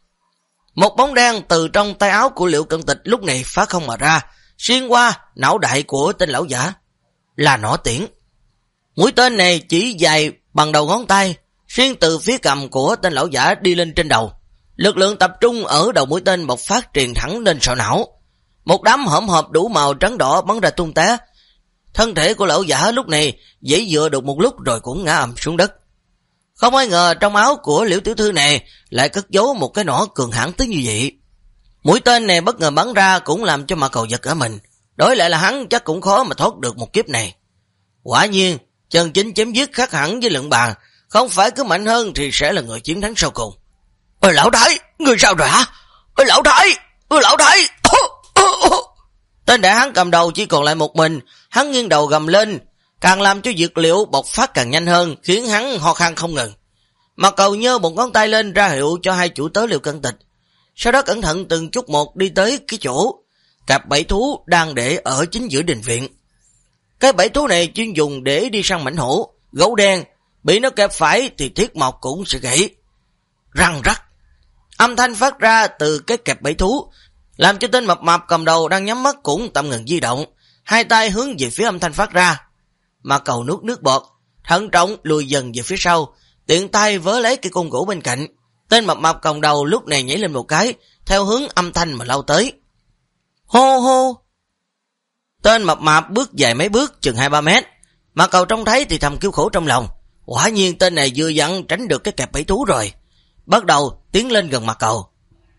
Một bóng đen từ trong tay áo của Liễu Cẩn Tịch lúc này phá không mà ra, xuyên qua não đại của tên lão giả. Là nỏ tiễn. Mũi tên này chỉ dài bằng đầu ngón tay, xuyên từ phía cầm của tên lão giả đi lên trên đầu. Lực lượng tập trung ở đầu mũi tên bộc phát truyền thẳng lên sọ não. Một đám hỗn hợp đủ màu trắng đỏ bắn ra tung té. Thân thể của lão giả lúc này giãy dựa được một lúc rồi cũng ngã ầm xuống đất. Không ai ngờ trong áo của Liễu tiểu thư này lại cất giấu một cái nỏ cường hãn tới như vậy. Mũi tên này bất ngờ bắn ra cũng làm cho Mạc Cầu giật cả mình. Đối lại là hắn chắc cũng khó mà thoát được một kiếp này. Quả nhiên, chân chính chém giết khác hẳn với Lượng Bàn, không phải cứ mạnh hơn thì sẽ là người chiến thắng sau cùng. Ôi lão thái, người sao rồi hả? Ôi lão thái. Tên đại hán cầm đầu chỉ còn lại một mình, hắn nghiêng đầu gầm lên, càng làm cho dược liệu bộc phát càng nhanh hơn, khiến hắn ho khan không ngừng. Mạc Cầu nhơ một ngón tay lên ra hiệu cho hai chủ tớ Liễu Cẩn Tịch, sau đó cẩn thận từng chút một đi tới cái chỗ cặp bẫy thú đang để ở chính giữa đình viện. Cái bẫy thú này chuyên dùng để đi săn mãnh hổ, gấu đen, bị nó kẹp phải thì thiết mộc cũng sẽ gãy. Răng rắc, âm thanh phát ra từ cái kẹp bẫy thú, làm cho tên mập mạp cầm đầu đang nhắm mắt cũng tạm ngừng di động, hai tay hướng về phía âm thanh phát ra. Mạc Cầu nuốt nước bọt, thận trọng lùi dần về phía sau, tiện tay vớ lấy cái cung gỗ bên cạnh. Tên mập mạp cầm đầu lúc này nhảy lên một cái, theo hướng âm thanh mà lao tới. Hô hô! Tên mập mạp bước dài mấy bước, chừng 2-3 mét. Mạc Cầu trông thấy thì thầm kêu khổ trong lòng. Quả nhiên tên này vừa dặn tránh được cái kẹp bẫy thú rồi. Bắt đầu tiến lên gần Mạc Cầu.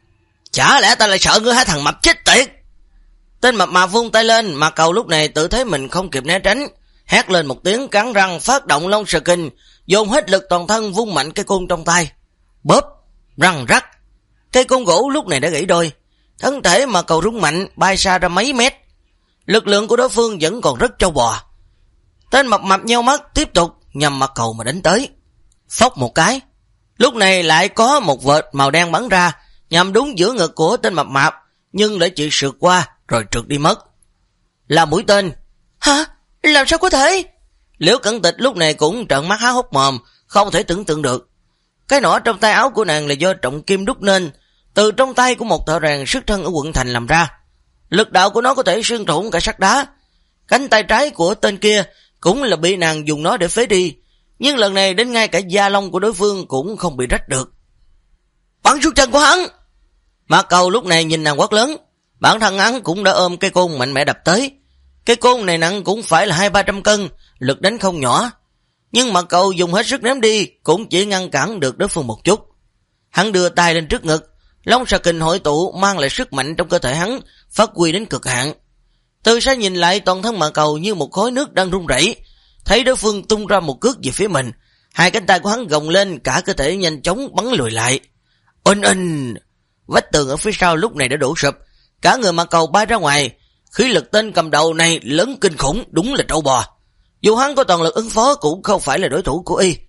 Chả lẽ ta lại sợ ngươi hả thằng mập chết tiệt? Tên mập mạp vung tay lên, Mạc Cầu lúc này tự thấy mình không kịp né tránh, hét lên một tiếng cắn răng phát động Long Sờ Kinh, dồn hết lực toàn thân vung mạnh cây côn trong tay. Bóp, răng rắc. Cây côn gỗ lúc này đã gãy đôi, thân thể Mạc Cầu rung mạnh bay xa ra mấy mét. Lực lượng của đối phương vẫn còn rất trâu bò. Tên mập mạp nheo mắt tiếp tục nhằm Mạc Cầu mà đánh tới. Phốc một cái, lúc này lại có một vệt màu đen bắn ra, nhằm đúng giữa ngực của tên mập mạp, nhưng lại chỉ sượt qua rồi trượt đi mất. Là mũi tên. Hả? Làm sao có thể? Liễu Cẩn Tịch lúc này cũng trợn mắt há hốc mồm, không thể tưởng tượng được. Cái nỏ trong tay áo của nàng là do trọng kim đúc nên, từ trong tay của một thợ rèn xuất thân ở quận thành làm ra. Lực đạo của nó có thể xuyên thủng cả sắt đá. Cánh tay trái của tên kia cũng là bị nàng dùng nó để phế đi, nhưng lần này đến ngay cả da lông của đối phương cũng không bị rách được. Bắn xuống chân của hắn! Mạc Cầu lúc này nhìn nàng quát lớn. Bản thân hắn cũng đã ôm cây côn mạnh mẽ đập tới. Cái côn này nặng cũng phải là 200-300 cân, lực đánh không nhỏ. Nhưng Mạc Cầu dùng hết sức ném đi cũng chỉ ngăn cản được đối phương một chút. Hắn đưa tay lên trước ngực, Long Sờ Kình hội tụ mang lại sức mạnh trong cơ thể hắn, phát huy đến cực hạn. Từ xa nhìn lại toàn thân Mạc Cầu như một khối nước đang rung rẩy. Thấy đối phương tung ra một cước về phía mình, hai cánh tay của hắn gồng lên, cả cơ thể nhanh chóng bắn lùi lại. Oanh! Vách tường ở phía sau lúc này đã đổ sụp, cả người Mạc Cầu bay ra ngoài. Khí lực tên cầm đầu này lớn kinh khủng, đúng là trâu bò. Dù hắn có toàn lực ứng phó cũng không phải là đối thủ của y.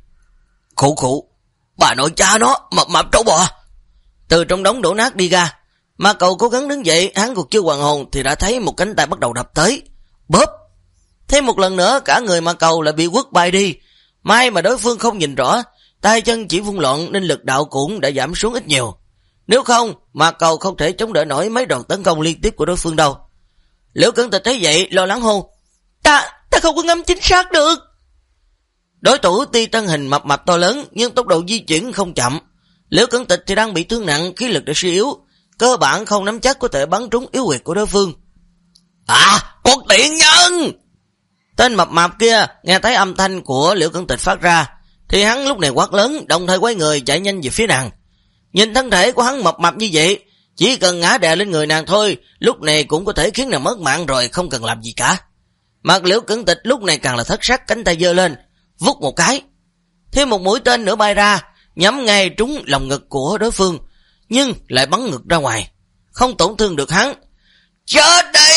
Khụ, bà nội cha nó, mập trâu bò. Từ trong đống đổ nát đi ra, Mạc Cầu cố gắng đứng dậy, hắn còn chưa hoàn hồn thì đã thấy một cánh tay bắt đầu đập tới. Bóp! Thêm một lần nữa cả người Mạc Cầu lại bị quất bay đi. May mà đối phương không nhìn rõ, tay chân chỉ vung loạn nên lực đạo cũng đã giảm xuống ít nhiều. Nếu không, Mạc Cầu không thể chống đỡ nổi mấy đòn tấn công liên tiếp của đối phương đâu. Liễu Cẩn Tịch thấy vậy lo lắng hô. Ta không có ngắm chính xác được. Đối thủ tuy thân hình mập mạp to lớn nhưng tốc độ di chuyển không chậm. Liễu Cẩn Tịch thì đang bị thương nặng, khí lực đã suy yếu, cơ bản không nắm chắc có thể bắn trúng yếu huyệt của đối phương. Con tiện nhân! Tên mập mạp kia nghe thấy âm thanh của Liễu Cẩn Tịch phát ra thì hắn lúc này quát lớn, đồng thời quay người chạy nhanh về phía nàng. Nhìn thân thể của hắn mập mạp như vậy, chỉ cần ngã đè lên người nàng thôi, lúc này cũng có thể khiến nàng mất mạng rồi, không cần làm gì cả. Mặt Liễu Cẩn Tịch lúc này càng là thất sắc, cánh tay giơ lên, vút một cái. Thêm một mũi tên nữa bay ra, nhắm ngay trúng lòng ngực của đối phương, nhưng lại bắn ngực ra ngoài, không tổn thương được hắn. Chết đi!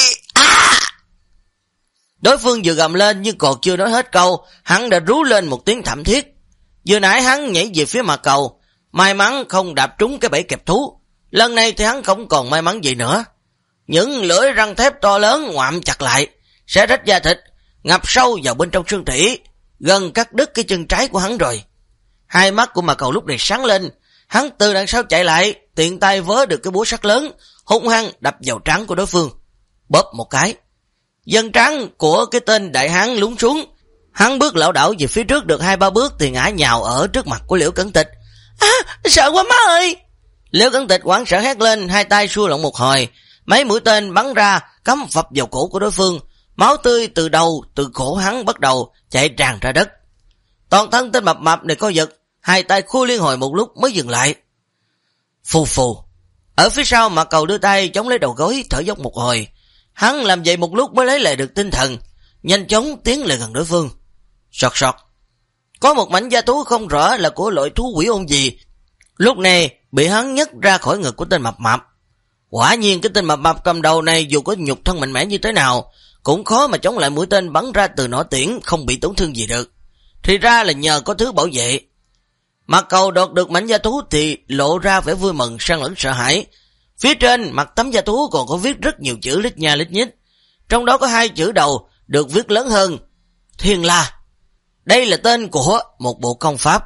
Đối phương vừa gầm lên nhưng còn chưa nói hết câu, hắn đã rú lên một tiếng thảm thiết. Vừa nãy hắn nhảy về phía Mạc Cầu, may mắn không đạp trúng cái bẫy kẹp thú. Lần này thì hắn không còn may mắn gì nữa. Những lưỡi răng thép to lớn ngoạm chặt lại, sẽ rách da thịt, ngập sâu vào bên trong xương thủy, gần cắt đứt cái chân trái của hắn rồi. Hai mắt của Mạc Cầu lúc này sáng lên, hắn từ đằng sau chạy lại, tiện tay vớ được cái búa sắt lớn, hung hăng đập vào trán của đối phương. Bóp một cái, dân trán của cái tên đại hán lún xuống. Hắn bước lảo đảo về phía trước được 2-3 bước thì ngã nhào ở trước mặt của Liễu Cẩn Tịch. Sợ quá má ơi! Liễu Cẩn Tịch hoảng sợ hét lên, hai tay xua lộn một hồi, Mấy mũi tên bắn ra cắm phập vào cổ của đối phương, máu tươi từ đầu, từ cổ hắn bắt đầu chạy tràn ra đất. Toàn thân tên mập mạp này co giật, hai tay khu liên hồi một lúc mới dừng lại. Phù phù. Ở phía sau Mạc Cầu đưa tay chống lấy đầu gối, thở dốc một hồi. Hắn làm vậy một lúc mới lấy lại được tinh thần, nhanh chóng tiến lại gần đối phương. Sọt sọt. Có một mảnh da thú không rõ là của loại thú quỷ ôn gì, lúc này bị hắn nhấc ra khỏi ngực của tên mập mạp. Quả nhiên cái tên mập mạp cầm đầu này dù có nhục thân mạnh mẽ như thế nào, cũng khó mà chống lại mũi tên bắn ra từ nỏ tiễn không bị tổn thương gì được. Thì ra là nhờ có thứ bảo vệ. Mạc Cầu đột được mảnh da thú thì lộ ra vẻ vui mừng sang lẫn sợ hãi. Phía trên mặt tấm da thú còn có viết rất nhiều chữ lít nha lít nhít. Trong đó có 2 chữ đầu được viết lớn hơn: Thiên La. Đây là tên của một bộ công pháp.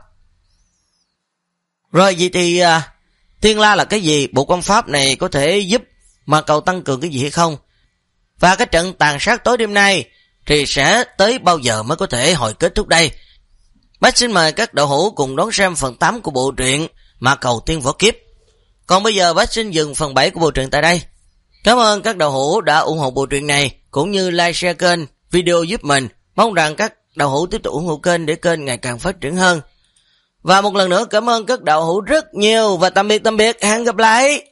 Rồi vậy thì Thiên La là cái gì? Bộ công pháp này có thể giúp Mạc Cầu tăng cường cái gì hay không? Và cái trận tàn sát tối đêm nay thì sẽ tới bao giờ mới có thể hồi kết thúc đây? Bác xin mời các đạo hữu cùng đón xem phần 8 của bộ truyện Mạc Cầu Tiên Võ Kiếp. Còn bây giờ bác xin dừng phần 7 của bộ truyện tại đây. Cảm ơn các đạo hữu đã ủng hộ bộ truyện này, cũng như like share kênh video giúp mình. Mong rằng các đạo hữu tiếp tục ủng hộ kênh để kênh ngày càng phát triển hơn. Và một lần nữa cảm ơn các đạo hữu rất nhiều, và tạm biệt, hẹn gặp lại.